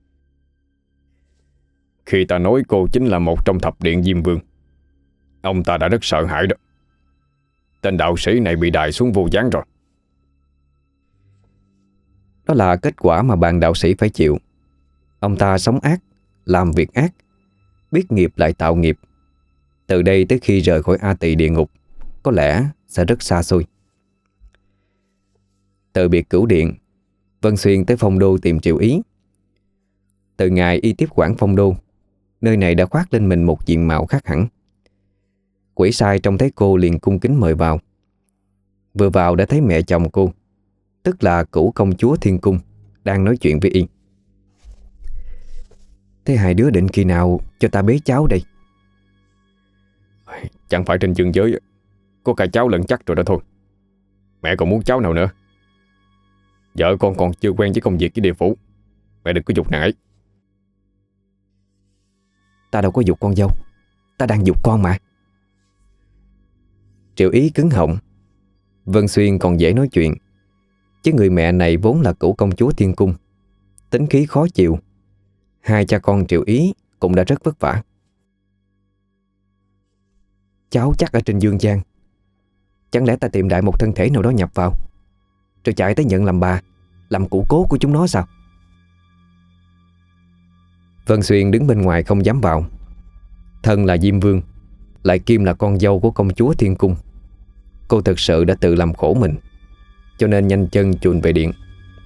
Khi ta nói cô chính là một trong thập điện Diêm Vương, ông ta đã rất sợ hãi đó. Tên đạo sĩ này bị đày xuống vô gián rồi. Đó là kết quả mà bạn đạo sĩ phải chịu. Ông ta sống ác, làm việc ác, biết nghiệp lại tạo nghiệp. Từ đây tới khi rời khỏi A Tỳ địa ngục, có lẽ sẽ rất xa xôi. Từ biệt Cửu Điện, Vân Xuyên tới Phong Đô tìm Triệu Ý. Từ ngày y tiếp quản Phong Đô, nơi này đã khoác lên mình một diện mạo khác hẳn. Quỷ sai trông thấy cô liền cung kính mời vào. Vừa vào đã thấy mẹ chồng cô, tức là Cửu công chúa Thiên Cung, đang nói chuyện với y. Thế hai đứa định khi nào cho ta bế cháu đây? Chẳng phải trên dương giới có cả cháu lẫn chắc rồi đó thôi. Mẹ còn muốn cháu nào nữa? Vợ con còn chưa quen với công việc với địa phủ. Mẹ đừng có giục nàng ấy. Ta đâu có giục con dâu, ta đang giục con mà. Triệu Ý cứng họng. Vân Xuyên còn dễ nói chuyện, chứ người mẹ này vốn là Cửu công chúa Thiên Cung, tính khí khó chịu. Hai cha con Triệu Ý cũng đã rất vất vả. Cháu chắc ở trên dương gian. Chẳng lẽ ta tìm đại một thân thể nào đó nhập vào, rồi chạy tới nhận làm bà, làm cụ cố của chúng nó sao? Vân Xuyên đứng bên ngoài không dám vào. Thân là Diêm Vương, lại kim là con dâu của công chúa Thiên Cung. Cô thực sự đã tự làm khổ mình, cho nên nhanh chân chuồn về điện.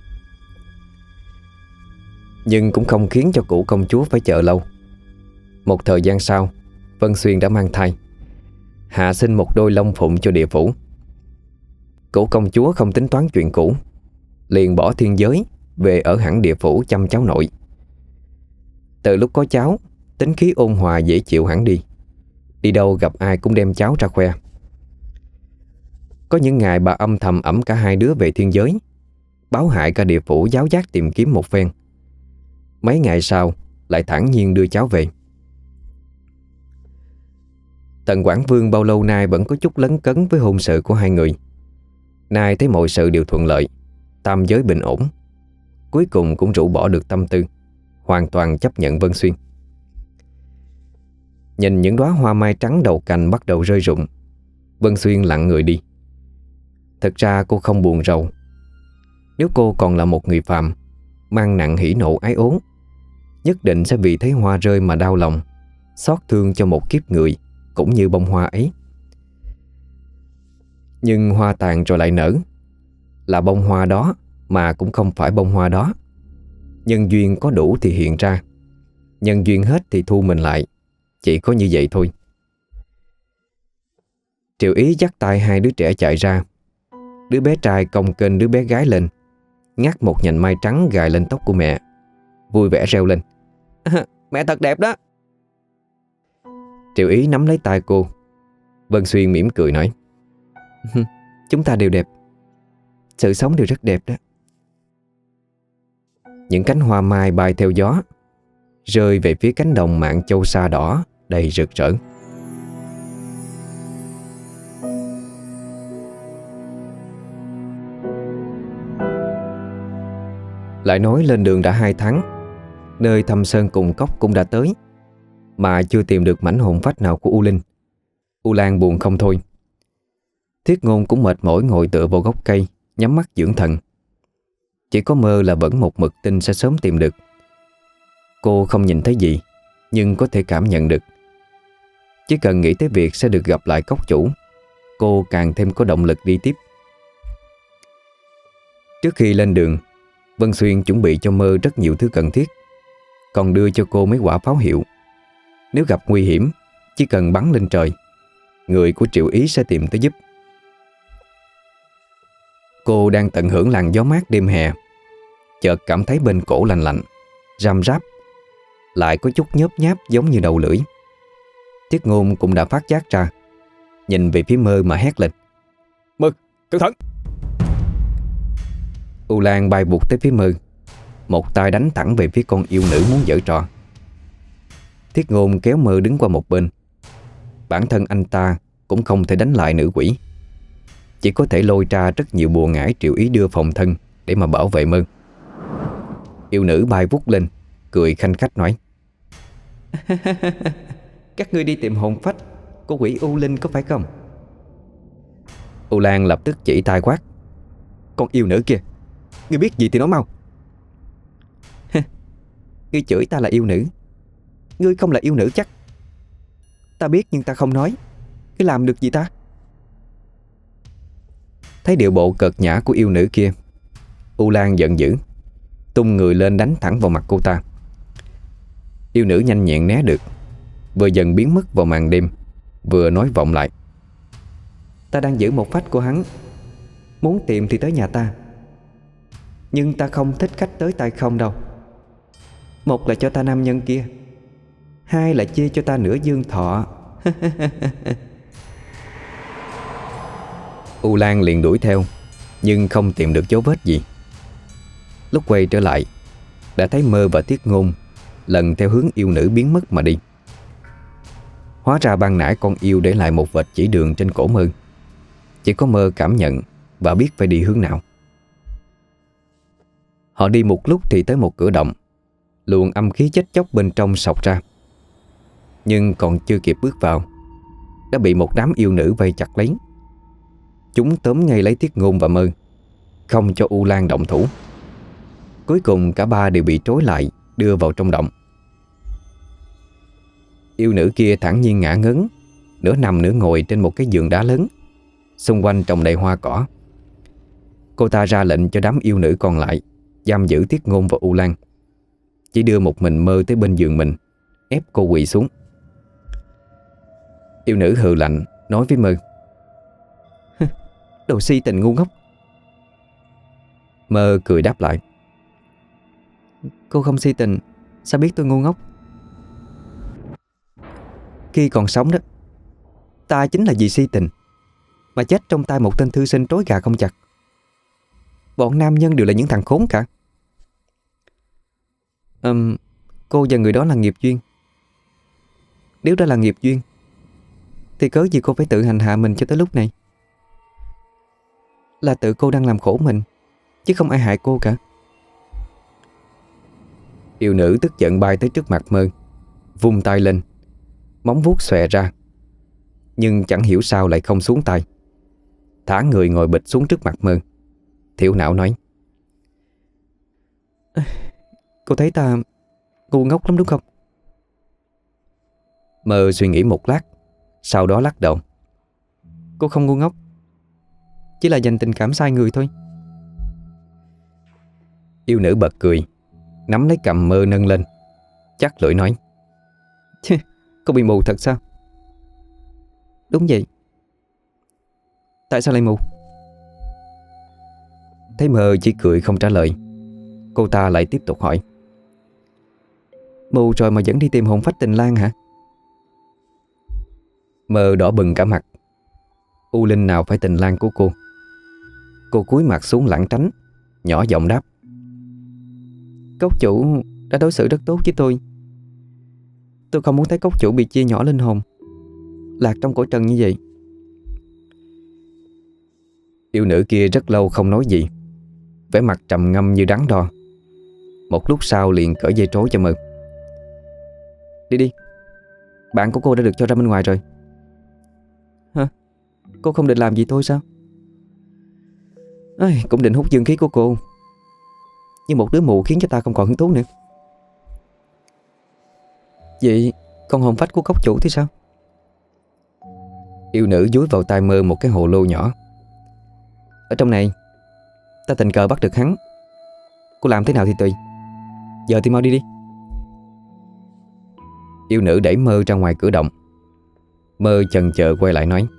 Nhưng cũng không khiến cho Cửu công chúa phải chờ lâu. Một thời gian sau, Vân Xuyên đã mang thai, hạ sinh một đôi long phụng cho địa phủ. Cửu công chúa không tính toán chuyện cũ, liền bỏ thiên giới về ở hẳn địa phủ chăm cháu nội. Từ lúc có cháu, tính khí ôn hòa dễ chịu hẳn đi. Đi đâu gặp ai cũng đem cháu ra khoe. Có những ngày bà âm thầm ẵm cả hai đứa về thiên giới, báo hại cả địa phủ giáo giác tìm kiếm một phen. Mấy ngày sau lại thản nhiên đưa cháu về. Tần Quảng Vương bao lâu nay vẫn có chút lấn cấn với hôn sự của hai người. Nay thấy mọi sự đều thuận lợi, tam giới bình ổn, cuối cùng cũng rũ bỏ được tâm tư, hoàn toàn chấp nhận Vân Xuyên. Nhìn những đóa hoa mai trắng đầu cành bắt đầu rơi rụng, Vân Xuyên lặng người đi. Thật ra cô không buồn rầu. Nếu cô còn là một người phàm, mang nặng hỉ nộ ái ố, nhất định sẽ vì thấy hoa rơi mà đau lòng, xót thương cho một kiếp người cũng như bông hoa ấy. Nhưng hoa tàn rồi lại nở, là bông hoa đó mà cũng không phải bông hoa đó. Nhân duyên có đủ thì hiện ra, nhân duyên hết thì thu mình lại. Chỉ có như vậy thôi. Triệu Ý dắt tay hai đứa trẻ chạy ra. Đứa bé trai cong kênh đứa bé gái lên, ngắt một nhành mai trắng gài lên tóc của mẹ, vui vẻ reo lên: Mẹ thật đẹp đó. Triệu Ý nắm lấy tay cô. Vân Xuyên mỉm cười nói: Chúng ta đều đẹp. Sự sống đều rất đẹp đó. Những cánh hoa mai bay theo gió, rơi về phía cánh đồng mạn châu sa đỏ đầy rực rỡ. Lại nói lên đường đã 2 tháng, nơi thăm sơn cùng cốc cũng đã tới, mà chưa tìm được mảnh hồn phách nào của U Linh. U Lan buồn không thôi. Thiết Ngôn cũng mệt mỏi ngồi tựa vào gốc cây, nhắm mắt dưỡng thần. Chỉ có Mơ là vẫn một mực tin sẽ sớm tìm được. Cô không nhìn thấy gì, nhưng có thể cảm nhận được. Chỉ cần nghĩ tới việc sẽ được gặp lại cốc chủ, cô càng thêm có động lực đi tiếp. Trước khi lên đường, Vân Xuyên chuẩn bị cho Mơ rất nhiều thứ cần thiết, còn đưa cho cô mấy quả pháo hiệu. Nếu gặp nguy hiểm, chỉ cần bắn lên trời, người của Triệu Ý sẽ tìm tới giúp. Cô đang tận hưởng làn gió mát đêm hè, chợt cảm thấy bên cổ lạnh lạnh, răm ráp, lại có chút nhớp nháp giống như đầu lưỡi. Thiết Ngôn cũng đã phát giác ra, nhìn về phía Mơ mà hét lên: Mơ, cẩn thận! U Lan bay vụt tới phía Mơ, một tay đánh thẳng về phía con yêu nữ muốn giở trò. Thiết Ngôn kéo Mơ đứng qua một bên. Bản thân anh ta cũng không thể đánh lại nữ quỷ, chỉ có thể lôi ra rất nhiều bùa ngải Triệu Ý đưa phòng thân để mà bảo vệ Mơ. Yêu nữ bay vút lên, cười khanh khách nói: Các ngươi đi tìm hồn phách của quỷ U Linh có phải không? U Lan lập tức chỉ tay quát: Con yêu nữ kia, ngươi biết gì thì nói mau. Ngươi chửi ta là yêu nữ, ngươi không là yêu nữ chắc. Ta biết nhưng ta không nói, ngươi làm được gì ta? Thấy điệu bộ cợt nhã của yêu nữ kia, U Lan giận dữ, tung người lên đánh thẳng vào mặt cô ta. Yêu nữ nhanh nhẹn né được, vừa dần biến mất vào màn đêm, vừa nói vọng lại: Ta đang giữ một phách của hắn, muốn tìm thì tới nhà ta, nhưng ta không thích khách tới tay không đâu. Một là cho ta nam nhân kia, hai là chia cho ta nửa dương thọ. U Lan liền đuổi theo, nhưng không tìm được dấu vết gì. Lúc quay trở lại, đã thấy Mơ và Thiết Ngôn lần theo hướng yêu nữ biến mất mà đi. Hóa ra ban nãy con yêu để lại một vệt chỉ đường trên cổ Mơ. Chỉ có Mơ cảm nhận và biết phải đi hướng nào. Họ đi một lúc thì tới một cửa động. Luồng âm khí chết chóc bên trong xộc ra. Nhưng còn chưa kịp bước vào, đã bị một đám yêu nữ vây chặt lấy. Chúng tóm ngay lấy Thiết Ngôn và Mơ, không cho U Lan động thủ. Cuối cùng cả ba đều bị trói lại, đưa vào trong động. Yêu nữ kia thản nhiên ngã ngấn, nửa nằm nửa ngồi trên một cái giường đá lớn, xung quanh trồng đầy hoa cỏ. Cô ta ra lệnh cho đám yêu nữ còn lại giam giữ Thiết Ngôn và U Lan, chỉ đưa một mình Mơ tới bên giường mình, ép cô quỳ xuống. Yêu nữ hừ lạnh nói với Mơ: Đồ si tình ngu ngốc. Mơ cười đáp lại: Cô không si tình, sao biết tôi ngu ngốc? Khi còn sống đó, ta chính là vì si tình mà chết trong tay một tên thư sinh trói gà không chặt. Bọn nam nhân đều là những thằng khốn cả. Cô và người đó là nghiệp duyên. Nếu đó là nghiệp duyên thì cớ gì cô phải tự hành hạ mình cho tới lúc này? Là tự cô đang làm khổ mình, chứ không ai hại cô cả. Yêu nữ tức giận bay tới trước mặt Mơ, vung tay lên, móng vuốt xòe ra. Nhưng chẳng hiểu sao lại không xuống tay, thả người ngồi bịch xuống trước mặt Mơ, thiểu não nói: Cô thấy ta ngu ngốc lắm đúng không? Mơ suy nghĩ một lát, sau đó lắc đầu: Cô không ngu ngốc, chỉ là dành tình cảm sai người thôi. Yêu nữ bật cười, nắm lấy cằm Mơ nâng lên, chắc lưỡi nói: Cô bị mù thật sao? Đúng vậy. Tại sao lại mù? Thấy Mơ chỉ cười không trả lời, cô ta lại tiếp tục hỏi. Mù rồi mà vẫn đi tìm hồn phách Tình Lang hả? Mơ đỏ bừng cả mặt. U Linh nào phải Tình Lang của cô. Cô cúi mặt xuống lảng tránh, nhỏ giọng đáp. Cốc chủ đã đối xử rất tốt với tôi. Tôi không muốn thấy cốc chủ bị chia nhỏ linh hồn, lạc trong cõi trần như vậy. Yêu nữ kia rất lâu không nói gì, vẻ mặt trầm ngâm như đắn đo. Một lúc sau liền cởi dây trối cho Mơ. Đi đi, bạn của cô đã được cho ra bên ngoài rồi. Hả? Cô không định làm gì tôi sao? Cũng định hút dương khí của cô, nhưng một đứa mù khiến cho ta không còn hứng thú nữa. Vậy con hồn phách của cốc chủ thì sao? Yêu nữ dúi vào tai Mơ một cái hồ lô nhỏ. Ở trong này, ta tình cờ bắt được hắn. Cô làm thế nào thì tùy. Giờ thì mau đi đi. Yêu nữ đẩy Mơ ra ngoài cửa động. Mơ chần chờ quay lại nói.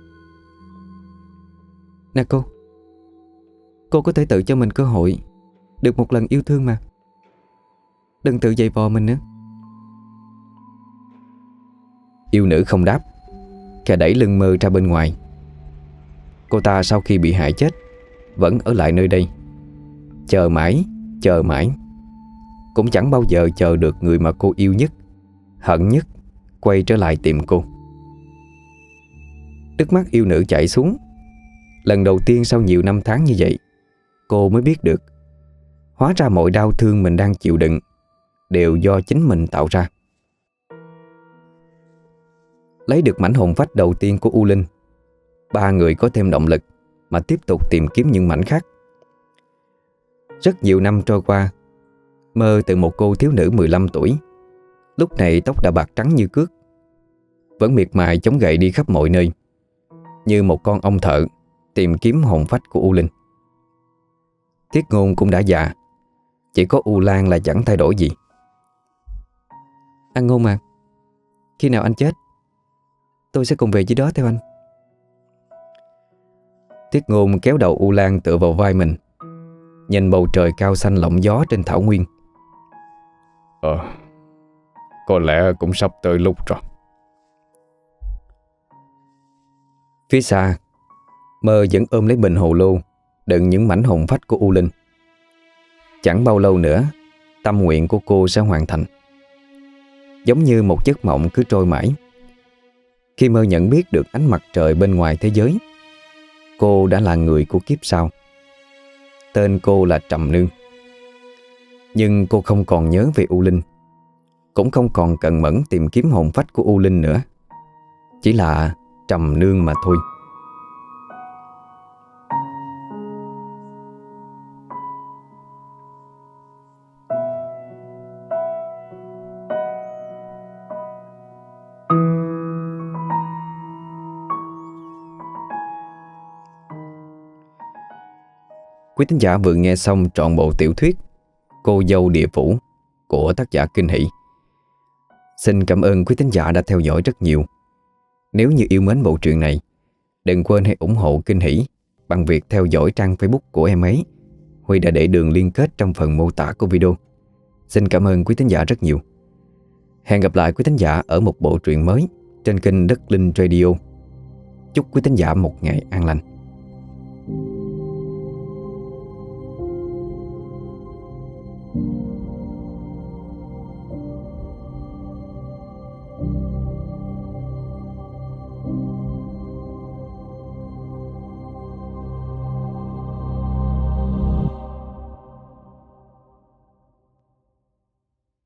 Nè cô có thể tự cho mình cơ hội được một lần yêu thương mà. Đừng tự giày vò mình nữa. Yêu nữ không đáp, khẽ đẩy lưng Mơ ra bên ngoài. Cô ta sau khi bị hại chết vẫn ở lại nơi đây, chờ mãi, cũng chẳng bao giờ chờ được người mà cô yêu nhất, hận nhất quay trở lại tìm cô. Nước mắt yêu nữ chảy xuống. Lần đầu tiên sau nhiều năm tháng như vậy, cô mới biết được hóa ra mọi đau thương mình đang chịu đựng đều do chính mình tạo ra. Lấy được mảnh hồn phách đầu tiên của U Linh, ba người có thêm động lực mà tiếp tục tìm kiếm những mảnh khác. Rất nhiều năm trôi qua, Mơ từ một cô thiếu nữ 15 tuổi, lúc này tóc đã bạc trắng như cước, vẫn miệt mài chống gậy đi khắp mọi nơi, như một con ong thợ tìm kiếm hồn phách của U Linh. Thiết Ngôn cũng đã già, chỉ có U Lan là chẳng thay đổi gì. Anh Ngôn à, khi nào anh chết, tôi sẽ cùng về dưới đó theo anh. Thiết Ngôn kéo đầu U Lan tựa vào vai mình, nhìn bầu trời cao xanh lộng gió trên thảo nguyên. Có lẽ cũng sắp tới lúc rồi. Phía xa, Mơ vẫn ôm lấy bình hồ lô đựng những mảnh hồn phách của U Linh. Chẳng bao lâu nữa, tâm nguyện của cô sẽ hoàn thành. Giống như một giấc mộng cứ trôi mãi. Khi Mơ nhận biết được ánh mặt trời bên ngoài thế giới, cô đã là người của kiếp sau. Tên cô là Trầm Nương. Nhưng cô không còn nhớ về U Linh, cũng không còn cần mẫn tìm kiếm hồn phách của U Linh nữa. Chỉ là Trầm Nương mà thôi. Quý thính giả vừa nghe xong trọn bộ tiểu thuyết Cô dâu địa phủ của tác giả Kinh Hỷ. Xin cảm ơn quý thính giả đã theo dõi rất nhiều. Nếu như yêu mến bộ truyện này, đừng quên hãy ủng hộ Kinh Hỷ bằng việc theo dõi trang Facebook của em ấy. Huy đã để đường liên kết trong phần mô tả của video. Xin cảm ơn quý thính giả rất nhiều. Hẹn gặp lại quý thính giả ở một bộ truyện mới trên kênh Đất Linh Radio. Chúc quý thính giả một ngày an lành.